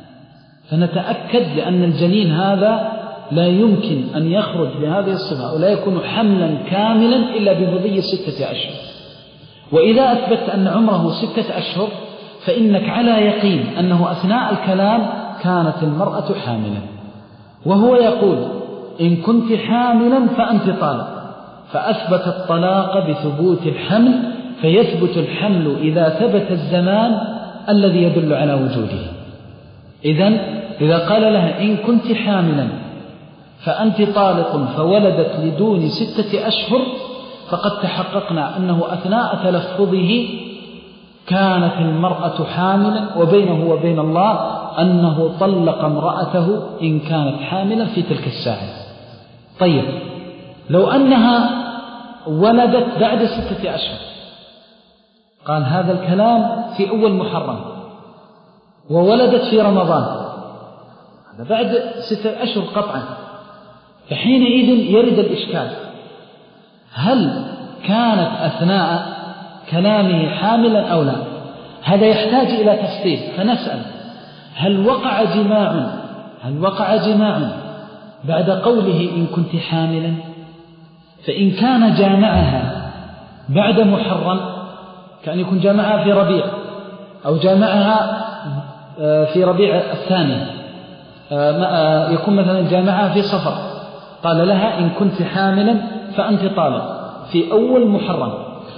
فنتأكد لأن الجنين هذا لا يمكن أن يخرج بهذه الصفة ولا يكون حملا كاملا إلا بمضي ستة أشهر. وإذا أثبت أن عمره ستة أشهر فإنك على يقين أنه أثناء الكلام كانت المرأة حاملا. وهو يقول: إن كنت حاملا فأنت طالق، فأثبت الطلاق بثبوت الحمل، فيثبت الحمل إذا ثبت الزمان الذي يدل على وجوده. إذن إذا قال لها: إن كنت حاملا فأنت طالق فولدت لدون ستة أشهر، فقد تحققنا أنه أثناء تلفظه كانت المرأة حاملا، وبينه وبين الله أنه طلق امرأته إن كانت حاملا في تلك الساعة. طيب، لو أنها ولدت بعد ستة أشهر، قال هذا الكلام في أول محرم، وولدت في رمضان، هذا بعد ستة أشهر قطعا. فحينئذ يرد الإشكال: هل كانت أثناء كلامه حاملا أو لا؟ هذا يحتاج إلى تفصيل. فنسأل: هل وقع جماع هل وقع جماع بعد قوله إن كنت حاملا؟ فإن كان جامعها بعد محرم، كأن يكون جامعها في ربيع أو جامعها في ربيع الثاني، يكون مثلا جامعها في صفر، قال لها: إن كنت حاملا فأنت طالق في أول محرم،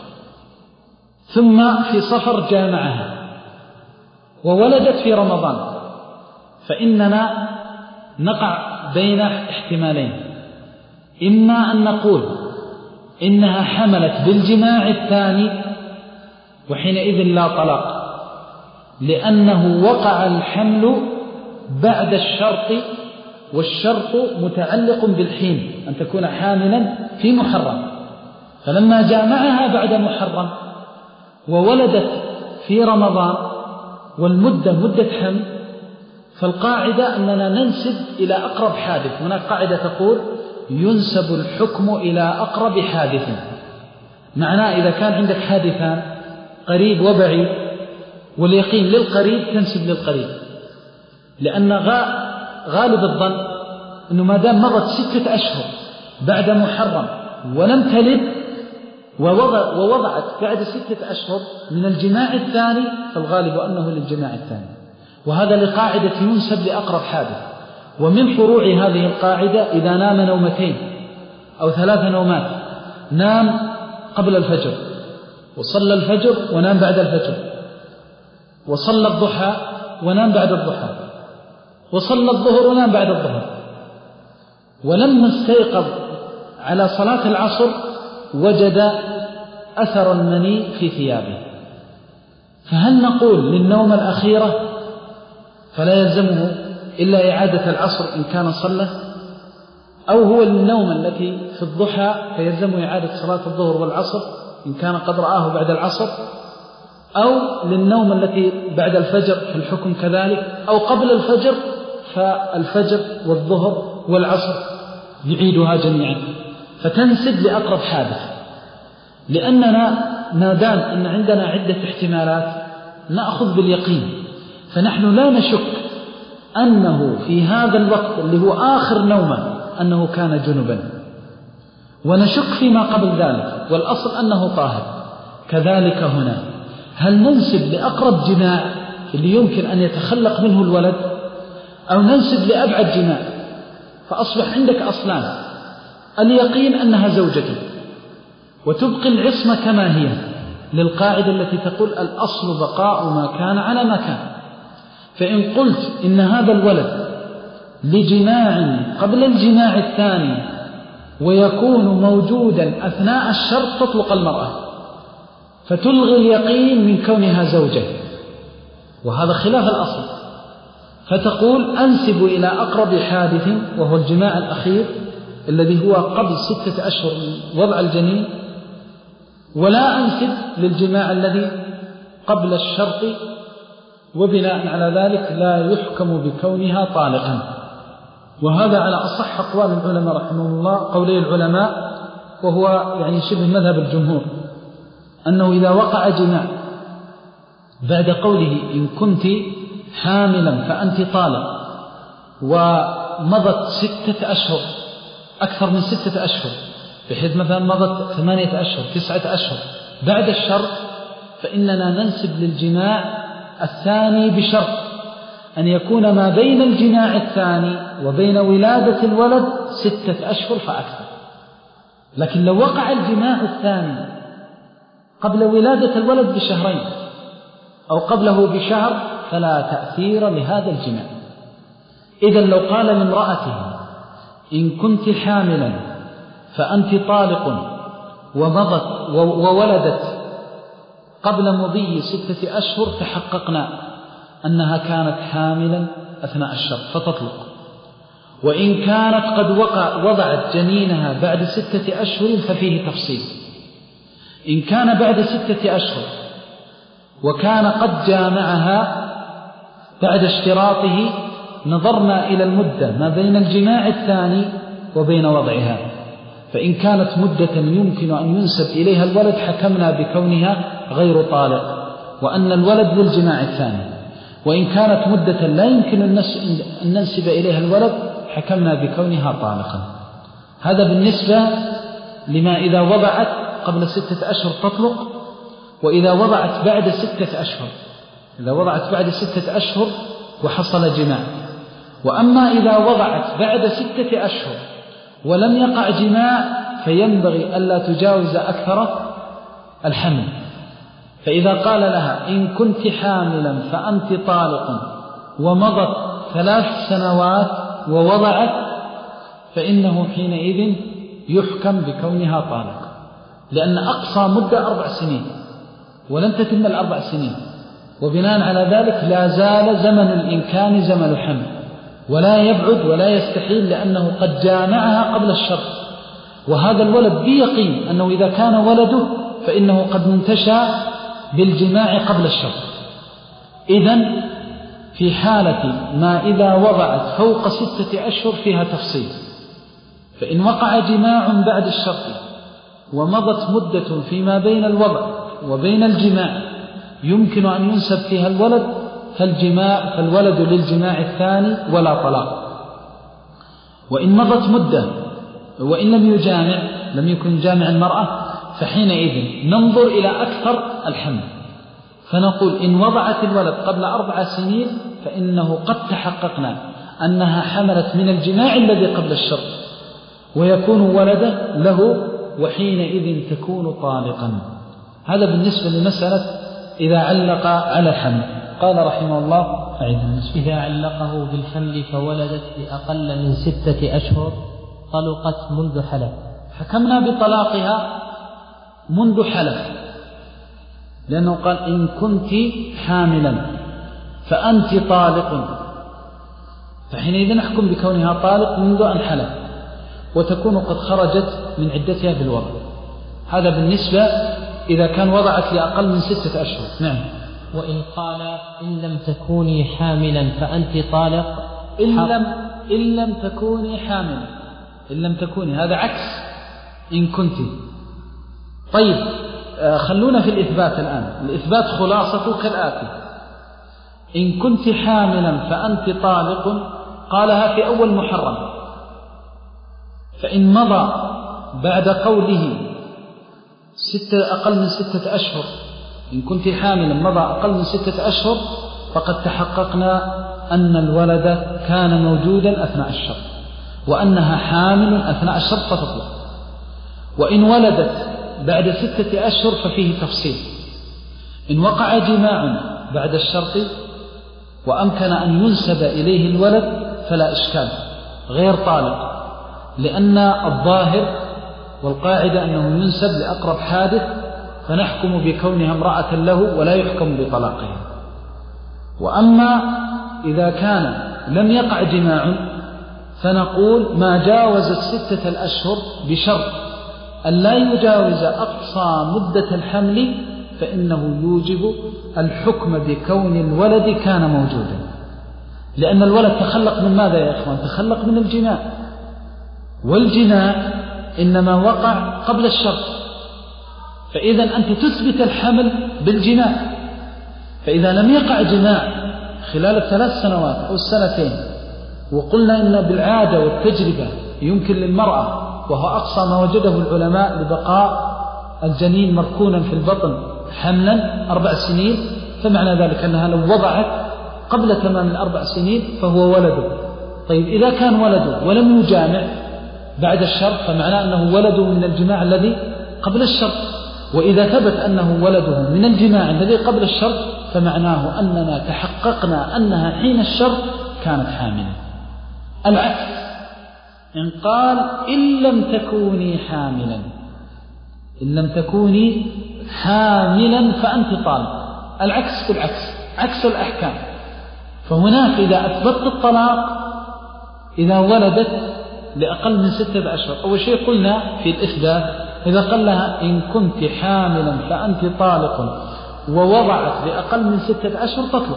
ثم في صفر جامعها وولدت في رمضان، فإننا نقع بين احتمالين: إما أن نقول إنها حملت بالجماع الثاني وحينئذ لا طلاق، لأنه وقع الحمل بعد الشرط، والشرط متعلق بالحين أن تكون حاملا في محرم. فلما جامعها بعد محرم وولدت في رمضان والمدة مدة حمل، فالقاعدة أننا ننسب إلى أقرب حادث. هناك قاعدة تقول ينسب الحكم إلى أقرب حادث، معناه إذا كان عندك حادثان قريب وبعيد واليقين للقريب تنسب للقريب، لأن غالب الظن أنه ما دام مضت ستة أشهر بعد محرم ولم تلد ووضع ووضعت بعد ستة أشهر من الجماع الثاني، فالغالب أنه للجماع الثاني، وهذا لقاعدة ينسب لأقرب حادث. ومن فروع هذه القاعدة إذا نام نومتين أو ثلاث نومات، نام قبل الفجر وصلى الفجر ونام بعد الفجر، وصلى الضحى ونام بعد الضحى، وصلى الظهر ونام بعد الظهر، ولما استيقظ على صلاة العصر وجد أثر المني في ثيابه، فهل نقول للنوم الأخيرة فلا يلزمه إلا إعادة العصر إن كان صلى، أو هو للنوم التي في الضحى فيلزمه إعادة صلاة الظهر والعصر إن كان قد رآه بعد العصر، أو للنوم التي بعد الفجر في الحكم كذلك، أو قبل الفجر فالفجر والظهر والعصر يعيدها جميعا، فتنسب لأقرب حادث. لأننا ما دام أن عندنا عدة احتمالات نأخذ باليقين، فنحن لا نشك أنه في هذا الوقت اللي هو آخر نومه أنه كان جنبا، ونشك فيما قبل ذلك، والأصل أنه طاهر. كذلك هنا هل ننسب لأقرب جماع اللي يمكن أن يتخلق منه الولد، أو ننسب لأبعد جماع؟ فأصبح عندك أصلان: اليقين أنها زوجته، وتبقي العصمة كما هي للقاعدة التي تقول الأصل بقاء ما كان على ما كان. فإن قلت إن هذا الولد لجماع قبل الجماع الثاني ويكون موجودا أثناء الشرط، تطلق المرأة فتلغي اليقين من كونها زوجة، وهذا خلاف الأصل. فتقول أنسب إلى أقرب حادث وهو الجماع الأخير الذي هو قبل ستة أشهر من وضع الجنين، ولا أنسب للجماع الذي قبل الشرط، وبناء على ذلك لا يحكم بكونها طالقا. وهذا على أصح أقوال العلماء رحمه الله، قولي العلماء، وهو يعني شبه مذهب الجمهور، أنه إذا وقع جماع بعد قوله إن كنت حاملا فأنت طالق، ومضت ستة أشهر أكثر من ستة أشهر، بحيث مثلا مضت ثمانية أشهر تسعة أشهر بعد الشرط، فإننا ننسب للجماع الثاني بشرط أن يكون ما بين الجماع الثاني وبين ولادة الولد ستة أشهر فأكثر. لكن لو وقع الجماع الثاني قبل ولادة الولد بشهرين أو قبله بشهر فلا تأثير لهذا الجماع. إذن لو قال لامرأته إن كنت حاملا فأنت طالق ومضت وولدت قبل مضي ستة أشهر، تحققنا أنها كانت حاملا أثناء الشرط فتطلق. وإن كانت قد وقع وضعت جنينها بعد ستة أشهر ففيه تفصيل. إن كان بعد ستة أشهر وكان قد جامعها بعد اشتراطه، نظرنا إلى المدة ما بين الجماع الثاني وبين وضعها، فإن كانت مدة يمكن أن ينسب إليها الولد حكمنا بكونها غير طالق وأن الولد للجماع الثاني. وإن كانت مدة لا يمكن أن ننسب إليها الولد حكمنا بكونها طالقا. هذا بالنسبة لما إذا وضعت قبل ستة أشهر تطلق، وإذا وضعت بعد ستة أشهر إذا وضعت بعد ستة أشهر وحصل جماع. وأما إذا وضعت بعد ستة أشهر ولم يقع جماع فينبغي ألا تجاوز أكثر الحمل. فإذا قال لها إن كنت حاملا فأنت طالق ومضت ثلاث سنوات ووضعت، فإنه حينئذ يحكم بكونها طالق، لأن أقصى مدة أربع سنين ولن تتم الأربع سنين، وبناء على ذلك لا زال زمن الإمكان زمن الحمل، ولا يبعد ولا يستحيل، لأنه قد جامعها قبل الشرط. وهذا الولد بيقين أنه إذا كان ولده فإنه قد انتشى بالجماع قبل الشرط. إذن في حالة ما إذا وضعت فوق ستة أشهر فيها تفصيل. فإن وقع جماع بعد الشرط ومضت مدة فيما بين الوضع وبين الجماع يمكن أن ينسب فيها الولد فالجماع فالولد للجماع الثاني ولا طلاق. وإن مضت مدة وإن لم يجامع لم يكن جامع المرأة فحينئذ ننظر إلى أكثر الحمل، فنقول إن وضعت الولد قبل أربع سنين فإنه قد تحققنا أنها حملت من الجماع الذي قبل الشرط ويكون ولده له، وحينئذ تكون طالقا. هذا بالنسبة لمسألة إذا علق على الحمل. قال رحمه الله إذا علقه بالحمل فولدت بأقل من ستة أشهر طلقت منذ حلف. حكمنا بطلاقها منذ حلف، لأنه قال إن كنت حاملا فأنت طالق، فحينئذ نحكم بكونها طالق منذ أن حلف وتكون قد خرجت من عدتها بالوضع. هذا بالنسبة إذا كان وضعت لأقل من ستة أشهر. نعم. وإن قال إن لم تكوني حاملا فأنت طالق إن لم, إن لم تكوني حاملا إن لم تكوني هذا عكس إن كنت. طيب خلونا في الإثبات الآن. الإثبات خلاصته كالآتي: إن كنت حاملا فأنت طالق قالها في أول محرم، فإن مضى بعد قوله ستة أقل من ستة أشهر إن كنت حاملا مضى أقل من ستة أشهر فقد تحققنا أن الولد كان موجودا أثناء الشرط وأنها حامل أثناء الشرط فتطلق. وإن ولدت بعد ستة أشهر ففيه تفصيل. إن وقع جماع بعد الشرط وأمكن أن ينسب إليه الولد فلا إشكال، غير طالق، لأن الظاهر والقاعدة أنه ينسب لأقرب حادث فنحكم بكونها امرأة له ولا يحكم بطلاقها. وأما إذا كان لم يقع جماع فنقول ما جاوزت ستة الأشهر بشرط أن لا يجاوز أقصى مدة الحمل فإنه يوجب الحكم بكون الولد كان موجودا، لأن الولد تخلق من ماذا يا إخوان؟ تخلق من الجماع، والجماع إنما وقع قبل الشرط، فإذا أنت تثبت الحمل بالجماع. فإذا لم يقع جماع خلال الثلاث سنوات أو السنتين وقلنا إن بالعادة والتجربة يمكن للمرأة، وهو أقصى ما وجده العلماء لبقاء الجنين مركونا في البطن حملا أربع سنين، فمعنى ذلك أنها لو وضعت قبل تمام الأربع سنين فهو ولده. طيب إذا كان ولده ولم يجامع بعد الشرط فمعنى أنه ولده من الجماع الذي قبل الشرط، وإذا ثبت أنه ولده من الجماع الذي قبل الشرط فمعناه أننا تحققنا أنها حين الشرط كانت حاملا. العكس إن قال إن لم تكوني حاملا إن لم تكوني حاملا فأنت طالق، العكس بالعكس، عكس الأحكام. فهناك إذا أثبتت الطلاق إذا ولدت لأقل من ستة أشهر، أول شيء قلنا في الإثبات إذا قال لها إن كنت حاملا فأنت طالق ووضعت لأقل من ستة أشهر تطلق.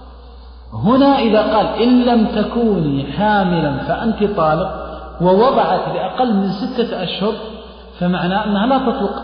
هنا إذا قال إن لم تكوني حاملا فأنت طالق ووضعت لأقل من ستة أشهر فمعنى أنها لا تطلق.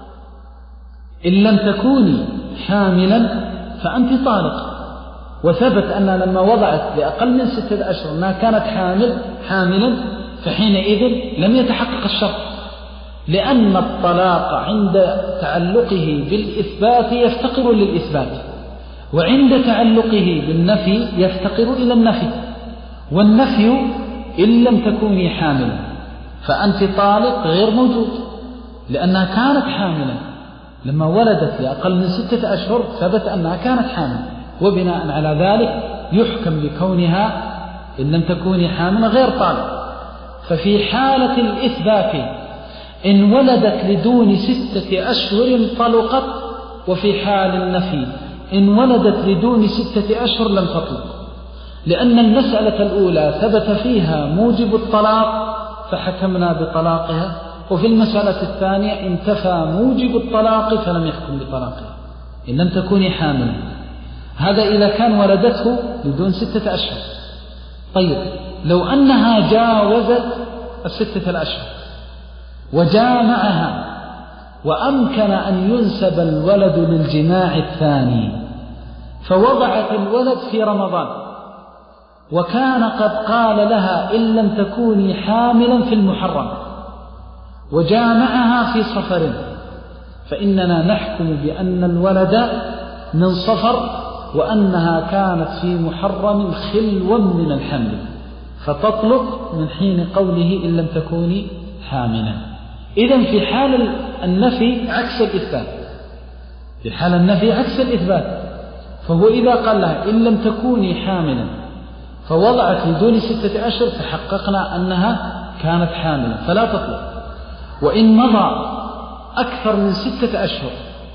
إن لم تكوني حاملا فأنت طالق، وثبت أن لما وضعت لأقل من ستة أشهر ما كانت حامل حاملا فحينئذ لم يتحقق الشرط، لأن الطلاق عند تعلقه بالإثبات يفتقر للإثبات، وعند تعلقه بالنفي يفتقر إلى النفي. والنفي إن لم تكوني حاملا فأنت طالق غير موجود، لأنها كانت حاملا لما ولدت لأقل من ستة أشهر ثبت أنها كانت حاملا، وبناء على ذلك يحكم بكونها إن لم تكوني حاملا غير طالق. ففي حالة الإثبات إن ولدت لدون ستة أشهر طلقت، وفي حال النفي إن ولدت لدون ستة أشهر لم تطلق، لأن المسألة الأولى ثبت فيها موجب الطلاق فحكمنا بطلاقها، وفي المسألة الثانية انتفى موجب الطلاق فلم يحكم بطلاقها إن لم تكوني حاملا. هذا إذا كان ولدته بدون ستة أشهر. طيب لو أنها جاوزت الستة الأشهر وجامعها وأمكن أن ينسب الولد للجماع الثاني، فوضعت الولد في رمضان وكان قد قال لها إن لم تكوني حاملا في المحرم وجامعها في صفر، فإننا نحكم بأن الولد من صفر وأنها كانت في محرم خلوا من الحمل، فتطلق من حين قوله إن لم تكوني حاملا. إذن في حال النفي عكس الإثبات، في حال النفي عكس الإثبات. فهو إذا قال لها إن لم تكوني حاملا فوضعت لدون ستة أشهر فحققنا أنها كانت حاملا فلا تطلق. وإن مضى أكثر من ستة أشهر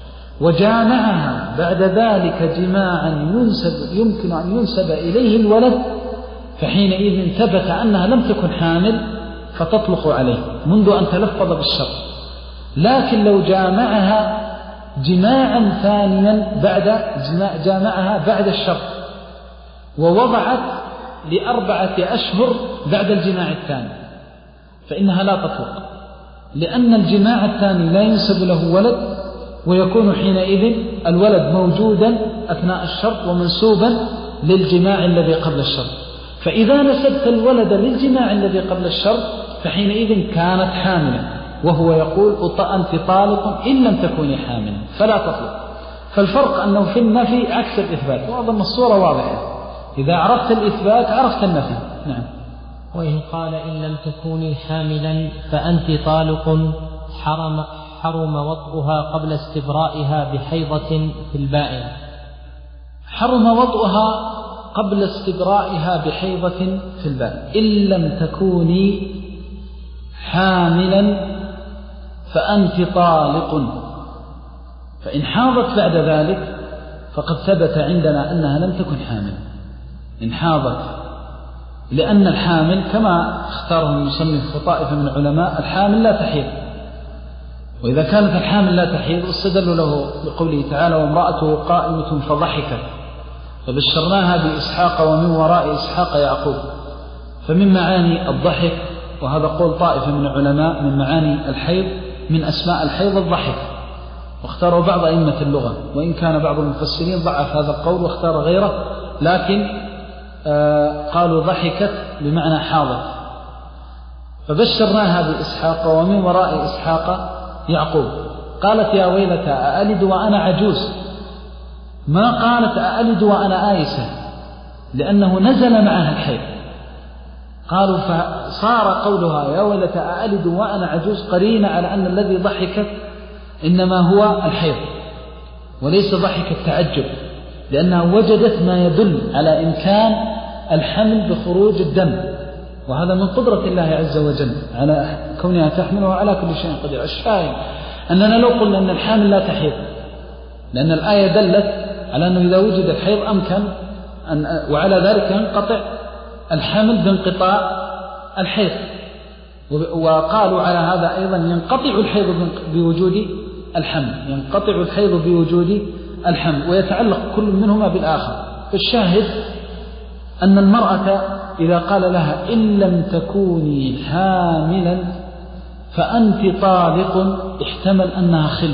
وجامعها بعد ذلك جماعا ينسب يمكن أن ينسب إليه الولد، فحينئذ ثبت أنها لم تكن حامل فتطلق عليه منذ أن تلفظ بالشرط. لكن لو جامعها جماعا ثانيا بعد جامعها بعد الشرط ووضعت لأربعة أشهر بعد الجماع الثاني فإنها لا تطلق، لأن الجماع الثاني لا ينسب له ولد، ويكون حينئذ الولد موجودا أثناء الشرط ومنسوبا للجماع الذي قبل الشرط. فإذا نسبت الولد للجماع الذي قبل الشرط فحينئذ كانت حاملا، وهو يقول أنت طالق إن لم تكوني حاملا فلا تطلق. فالفرق أنه في النفي عكس الإثبات، وأظن الصورة واضحة. إذا عرفت الإثبات عرفت النفي. نعم. وإن قال إن لم تكوني حاملا فأنت طالق حرم حرم وطئها قبل استبرائها بحيضة في البائن. حرم وطئها قبل استبرائها بحيضة في البائن إن لم تكوني حاملا فأنت طالق. فإن حاضت بعد ذلك فقد ثبت عندنا أنها لم تكن حاملا إن حاضت، لأن الحامل كما اختاره المصنف وطائفة من العلماء الحامل لا تحيض، وإذا كانت الحامل لا تحيض استدلوا له بقوله تعالى وامرأته قائمة فضحكت فبشرناها بإسحاق ومن وراء إسحاق يعقوب. فمن معاني الضحك، وهذا قول طائفة من العلماء، من معاني الحيض من أسماء الحيض الضحك، واختاروا بعض أئمة اللغة، وإن كان بعض المفسرين ضعف هذا القول واختار غيره، لكن آه قالوا ضحكت بمعنى حاضت. فبشرناها بإسحاق ومن وراء إسحاق يعقوب. قالت يا ويلتى أألد وأنا عجوز، ما قالت أألد وأنا آيسة، لأنه نزل معها الحيض. قالوا فصار قولها يا ويلتى أألد وأنا عجوز قرينة على أن الذي ضحكت إنما هو الحيض وليس ضحك التعجب، لأنها وجدت ما يدل على إمكان الحمل بخروج الدم، وهذا من قدرة الله عز وجل على كونها تحمل وعلى كل شيء قدير. الشاهد أننا لو قلنا أن الحامل لا تحيض، لأن الآية دلت على أنه إذا وجد الحيض أمكن أن، وعلى ذلك ينقطع الحمل بانقطاع الحيض. وقالوا على هذا أيضا ينقطع الحيض بوجود الحمل، ينقطع الحيض بوجود الحمل، ويتعلق كل منهما بالآخر. فالشاهد أن المرأة إذا قال لها إن لم تكوني حاملا فأنت طالق احتمل أنها خل،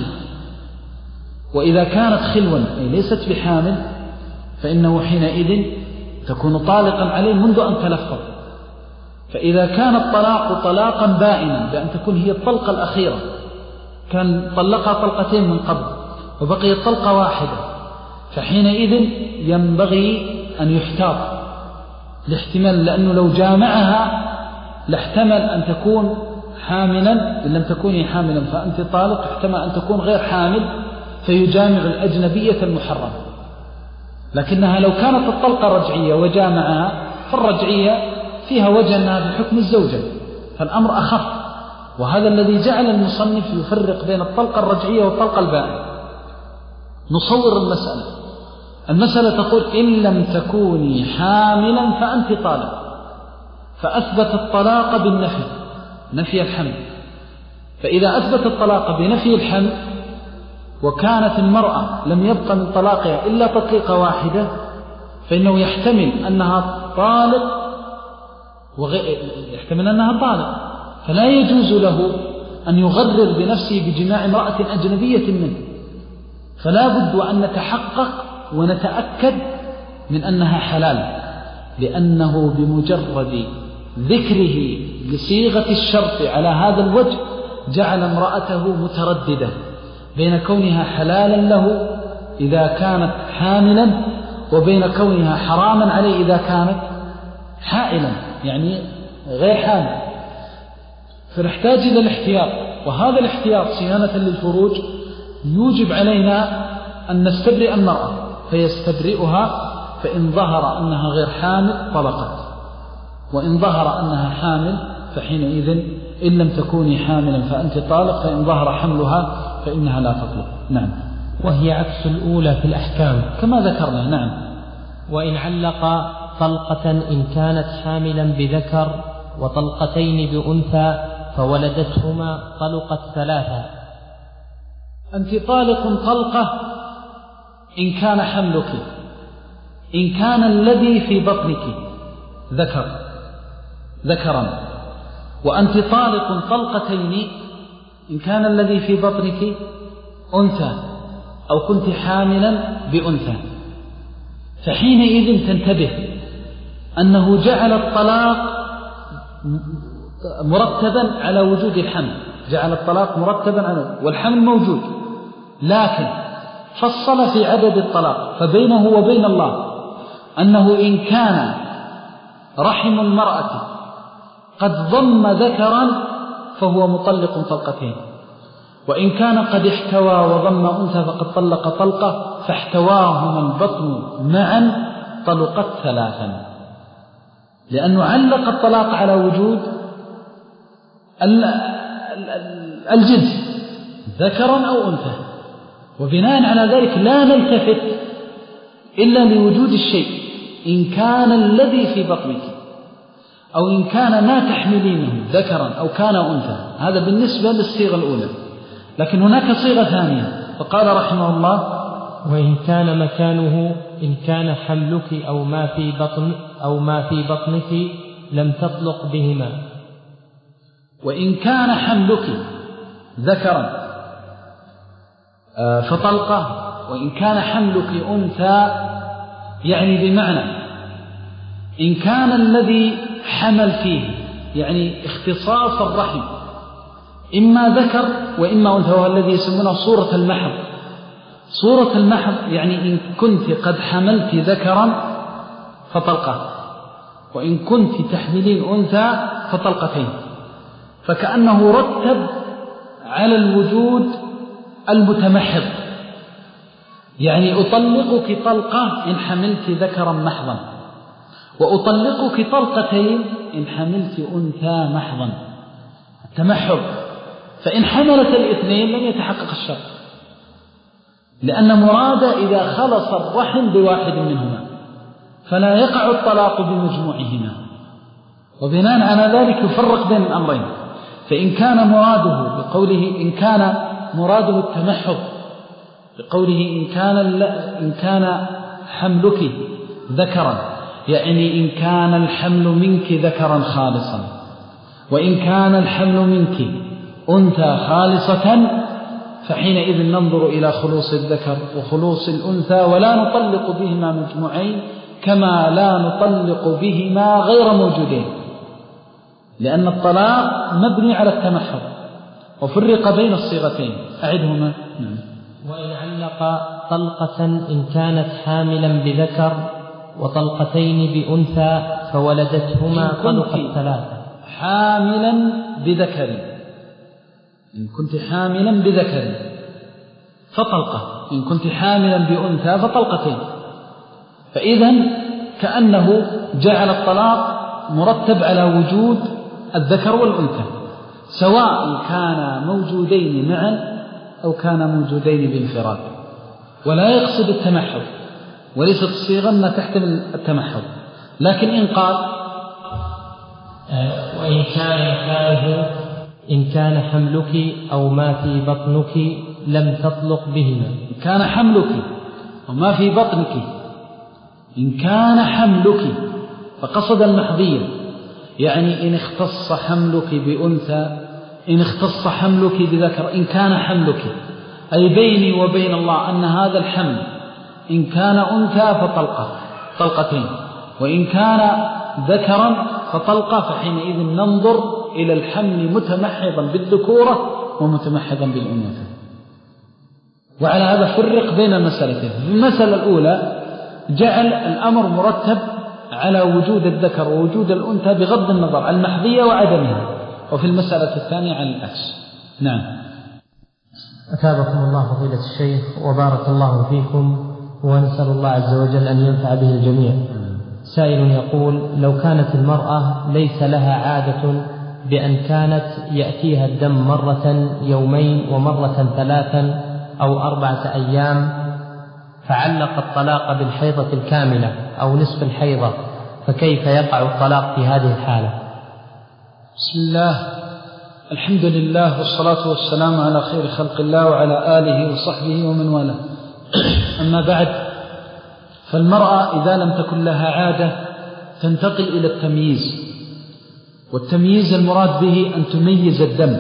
وإذا كانت خلوا أي ليست بحامل فإنه حينئذ تكون طالقا عليه منذ أن تلفظ. فإذا كان الطلاق طلاقا بائنا بأن تكون هي الطلقة الأخيرة، كان طلقها طلقتين من قبل وبقي طلقة واحدة، فحينئذ ينبغي أن يحتاط الاحتمال، لأنه لو جامعها لاحتمل أن تكون حاملا. إن لم تكوني حاملا فأنت طالق، احتمل أن تكون غير حامل فيجامع الأجنبية المحرمة. لكنها لو كانت الطلقة رجعية وجامعها، فالرجعية فيها وجه أنها بحكم الزوجة، فالأمر أخف، وهذا الذي جعل المصنف يفرق بين الطلقة الرجعية والطلقة البائنة. نصور المسألة، المسألة تقول إن لم تكوني حاملا فأنت طالق، فأثبت الطلاق بالنفي، نفي الحمل. فإذا أثبت الطلاق بنفي الحمل وكانت المرأة لم يبق من طلاقها إلا تطليقة واحدة، فإنه يحتمل أنها طالق وغير يحتمل أنها طالق، فلا يجوز له أن يغرر بنفسه بجماع امرأة أجنبية منه، فلا بد أن نتحقق ونتأكد من أنها حلال، لأنه بمجرد ذكره لصيغة الشرط على هذا الوجه جعل امرأته مترددة بين كونها حلالا له إذا كانت حاملا وبين كونها حراما عليه إذا كانت حائلا، يعني غير حامل. فنحتاج إلى الاحتياط، وهذا الاحتياط صيانة للفروج يوجب علينا أن نستبرئ المرأة، فيستبرئها، فإن ظهر أنها غير حامل طلقت، وإن ظهر أنها حامل فحينئذ إن لم تكوني حاملا فأنت طالق، فإن ظهر حملها فإنها لا تطلق. نعم. وهي عكس الأولى في الأحكام كما ذكرنا. نعم. وإن علق طلقة إن كانت حاملا بذكر وطلقتين بأنثى فولدتهما طلقت ثلاثة. أنت طالق طلقة إن كان حملك، إن كان الذي في بطنك ذكر ذكرا، وأنت طالق طلقتين إن كان الذي في بطنك أنثى أو كنت حاملا بأنثى. فحينئذ تنتبه أنه جعل الطلاق مرتبا على وجود الحمل، جعل الطلاق مرتبا على والحمل موجود، لكن فصل في عدد الطلاق، فبينه وبين الله أنه إن كان رحم المرأة قد ضم ذكرا فهو مطلق طلقتين، وإن كان قد احتوى وضم أنثى فقد طلق طلقة، فاحتواهما البطن معا طلقت ثلاثا، لأنه علق الطلاق على وجود الجنس ذكرا أو أنثى، وبناء على ذلك لا نلتفت إلا لوجود الشيء، إن كان الذي في بطنك أو إن كان ما تحملينه ذكرا أو كان أنثى. هذا بالنسبة للصيغة الأولى، لكن هناك صيغة ثانية، فقال رحمه الله: وإن كان مكانه إن كان حملك أو ما في بطن أو ما في بطنك لم تطلق بهما. وإن كان حملك ذكرا فطلقة، وإن كان حملك أنثى، يعني بمعنى إن كان الذي حمل فيه يعني اختصاص الرحم إما ذكر وإما أنثى، وهو الذي يسمونه صورة المحض. صورة المحض يعني إن كنت قد حملت ذكرا فطلقة، وإن كنت تحملين أنثى فطلقتين، فكأنه رتب على الوجود المتمحض، يعني أطلقك طلقة إن حملت ذكرا محضا، وأطلقك طلقتين إن حملت أنثى محضا، التمحض. فإن حملت الاثنين لم يتحقق الشرط، لأن مراد إذا خلص الرحم بواحد منهما فلا يقع الطلاق بمجموعهما، وبناء على ذلك يفرق بين الأمرين. فإن كان مراده بقوله إن كان مراده التمحض بقوله إن كان إن كان حملك ذكرا، يعني إن كان الحمل منك ذكرا خالصا، وإن كان الحمل منك أنثى خالصة، فحينئذ ننظر إلى خلوص الذكر وخلوص الأنثى، ولا نطلق بهما مجموعين كما لا نطلق بهما غير موجودين، لأن الطلاق مبني على التمحض، وفرق بين الصيغتين. أعدهما. وإن علق طلقة إن كانت حاملا بذكر وطلقتين بأنثى فولدتهما طلقت ثلاثة. حاملا بذكر، إن كنت حاملا بذكر فطلقة، إن كنت حاملا بأنثى فطلقتين. فإذا كأنه جعل الطلاق مرتب على وجود الذكر والأنثى، سواء كان موجودين معا أو كان موجودين بانفراد، ولا يقصد التمحض، وليست الصيغة ما تحتمل التمحض. لكن إن قال وإن كان مكانه إن كان حملك أو ما في بطنك لم تطلق بهما. إن كان حملك وما في بطنك، إن كان حملك، فقصد المحضية، يعني إن اختص حملك بأنثى، إن اختص حملك بذكر، إن كان حملك، أي بيني وبين الله أن هذا الحمل إن كان أنثى فطلقة طلقتين، وإن كان ذكرا فطلقة، فحينئذ ننظر إلى الحمل متمحضا بالذكورة ومتمحضا بالأنوثة. وعلى هذا فرق بين المسألتين. في المسألة الأولى جعل الأمر مرتب على وجود الذكر ووجود الأنثى بغض النظر عن المحضية وعدمها، وفي المسألة الثانية عن العكس. نعم. أثابكم الله فضيلة الشيخ وبارك الله فيكم، ونسأل الله عز وجل أن ينفع به الجميع. سائل يقول: لو كانت المرأة ليس لها عادة بأن كانت يأتيها الدم مرة يومين ومرة ثلاثا أو أربعة أيام، فعلق الطلاق بالحيضة الكاملة أو نصف الحيضة، فكيف يقع الطلاق في هذه الحالة؟ بسم الله، الحمد لله، والصلاة والسلام على خير خلق الله وعلى آله وصحبه ومن والاه. أما بعد، فالمرأة إذا لم تكن لها عادة تنتقل إلى التمييز، والتمييز المراد به أن تميز الدم.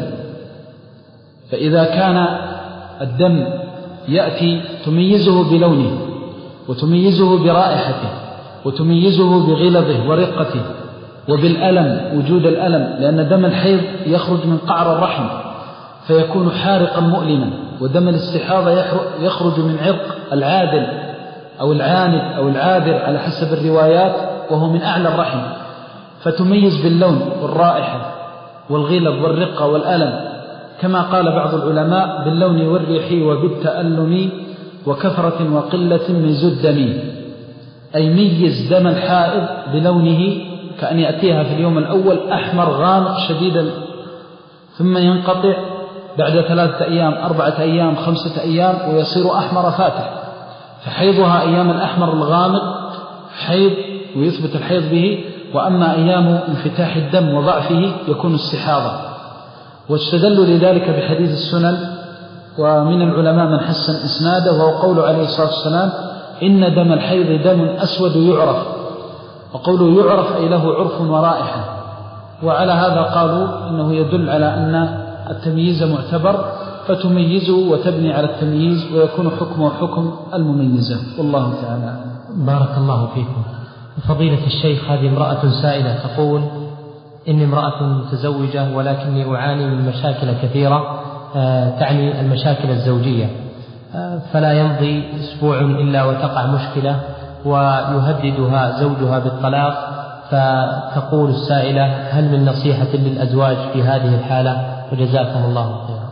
فإذا كان الدم يأتي تميزه بلونه، وتميزه برائحته، وتميزه بغلظه ورقته، وبالألم، وجود الألم، لأن دم الحيض يخرج من قعر الرحم فيكون حارقا مؤلما، ودم الاستحاضة يخرج من عرق العادل أو العاند أو العابر على حسب الروايات، وهو من أعلى الرحم، فتميز باللون والرائحة والغلظ والرقة والألم، كما قال بعض العلماء: باللون والريح وبالتألم وكثرة وقلة ميز الدم، أي ميز دم الحائض بلونه، كأن يأتيها في اليوم الأول أحمر غامق شديدا، ثم ينقطع بعد ثلاثة أيام، أربعة أيام، خمسة أيام، ويصير أحمر فاتح، فحيضها أيام الأحمر الغامق حيض ويثبت الحيض به، وأما أيام انفتاح الدم وضعفه يكون استحاضة. واستدلوا لذلك بحديث السنن، ومن العلماء من حسن إسناده، وهو قول عليه الصلاة والسلام: إن دم الحيض دم أسود يعرف، وقوله يعرف أي له عرف ورائحة. وعلى هذا قالوا إنه يدل على أن التمييز معتبر، فتميزه وتبني على التمييز، ويكون حكمه حكم المميزة، والله تعالى. بارك الله فيكم. فضيلة الشيخ، هذه امرأة سائلة تقول: إني امرأة متزوجة ولكني أعاني من مشاكل كثيرة، تعني المشاكل الزوجية، فلا يمضي أسبوع إلا وتقع مشكلة ويهددها زوجها بالطلاق، فتقول السائلة: هل من نصيحة للأزواج في هذه الحالة؟ وجزاكم الله خيرا.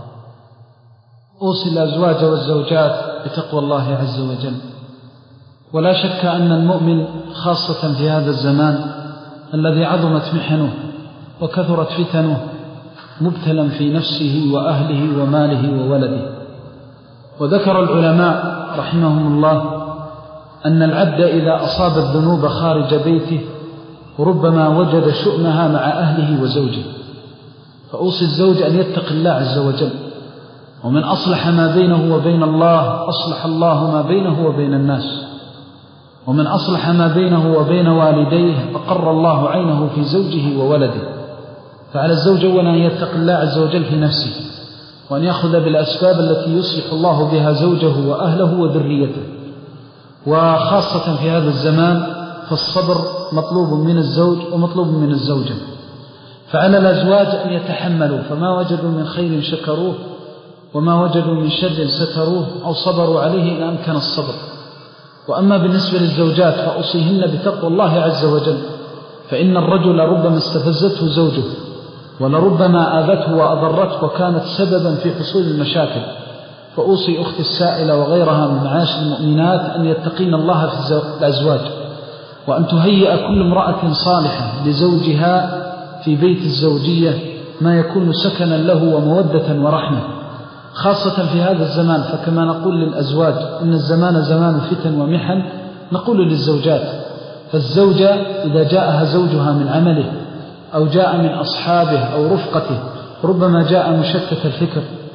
أوصي الأزواج والزوجات بتقوى الله عز وجل، ولا شك أن المؤمن خاصة في هذا الزمان الذي عظمت محنه وكثرت فتنه مبتلا في نفسه وأهله وماله وولده. وذكر العلماء رحمهم الله أن العبد إذا أصاب الذنوب خارج بيته ربما وجد شؤمها مع أهله وزوجه، فأوصي الزوج أن يتقي الله عز وجل، ومن أصلح ما بينه وبين الله أصلح الله ما بينه وبين الناس، ومن أصلح ما بينه وبين والديه أقر الله عينه في زوجه وولده. فعلى الزوج أولا أن يتقي الله عز وجل في نفسه، وأن يأخذ بالأسباب التي يصلح الله بها زوجه وأهله وذريته. وخاصة في هذا الزمان فالصبر مطلوب من الزوج ومطلوب من الزوجة، فعلى الأزواج أن يتحملوا، فما وجدوا من خير شكروه، وما وجدوا من شر ستروه أو صبروا عليه إن أمكن الصبر. وأما بالنسبة للزوجات فأوصيهن بتقوى الله عز وجل، فإن الرجل ربما استفزته زوجه، ولربما آذته وأضرته وكانت سببا في حصول المشاكل. فأوصي أختي السائلة وغيرها من معاشر المؤمنات أن يتقين الله في الأزواج، وأن تهيئ كل امرأة صالحة لزوجها في بيت الزوجية ما يكون سكنا له ومودة ورحمة، خاصة في هذا الزمان. فكما نقول للأزواج إن الزمان زمان فتن ومحن، نقول للزوجات: فالزوجة إذا جاءها زوجها من عمله أو جاء من أصحابه أو رفقته ربما جاء مشتت الفكر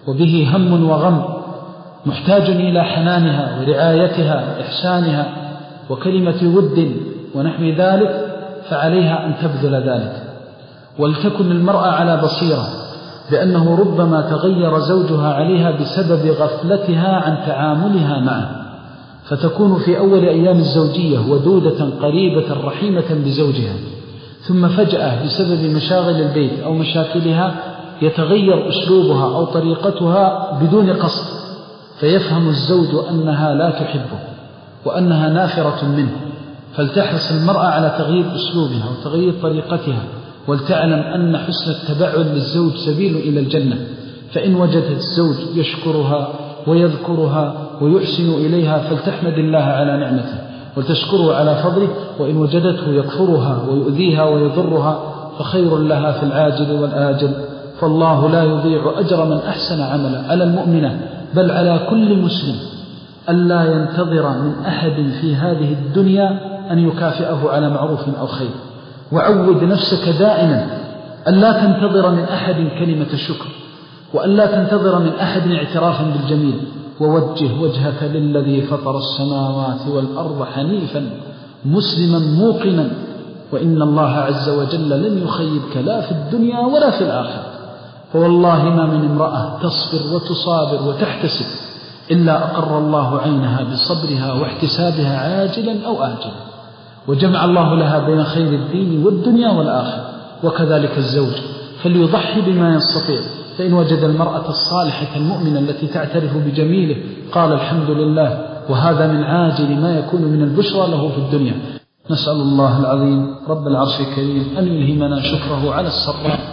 وبه هم وغم، محتاج إلى حنانها ورعايتها وإحسانها وكلمة ود ونحو ذلك، فعليها أن تبذل ذلك. ولتكن المرأة على بصيرة بأنه ربما تغير زوجها عليها بسبب غفلتها عن تعاملها معه، فتكون في أول أيام الزوجية ودودة قريبة رحيمة بزوجها، ثم فجأة بسبب مشاغل البيت أو مشاكلها يتغير أسلوبها أو طريقتها بدون قصد، فيفهم الزوج أنها لا تحبه وأنها نافرة منه، فلتحرص المرأة على تغيير أسلوبها وتغيير طريقتها، ولتعلم أن حسن التبعل للزوج سبيل إلى الجنة. فإن وجدت الزوج يشكرها ويذكرها ويحسن إليها فلتحمد الله على نعمته وتشكره على فضله، وإن وجدته يكفرها ويؤذيها ويضرها فخير لها في العاجل والآجل، فالله لا يضيع أجر من أحسن عملا. على المؤمنة بل على كل مسلم ألا ينتظر من أحد في هذه الدنيا أن يكافئه على معروف أو خير، وعود نفسك دائما ألا تنتظر من أحد كلمة شكر، وألا تنتظر من أحد اعترافا بالجميل، ووجه وجهك للذي فطر السماوات والأرض حنيفا مسلما موقنا، وإن الله عز وجل لن يخيبك لا في الدنيا ولا في الآخرة. فوالله ما من امرأة تصبر وتصابر وتحتسب إلا أقر الله عينها بصبرها واحتسابها عاجلا أو آجلا، وجمع الله لها بين خير الدين والدنيا والآخرة. وكذلك الزوج فليضحي بما يستطيع، فإن وجد المرأة الصالحة المؤمنة التي تعترف بجميله قال الحمد لله، وهذا من عاجل ما يكون من البشرى له في الدنيا. نسأل الله العظيم رب العرش الكريم أن يلهمنا شكره على السراء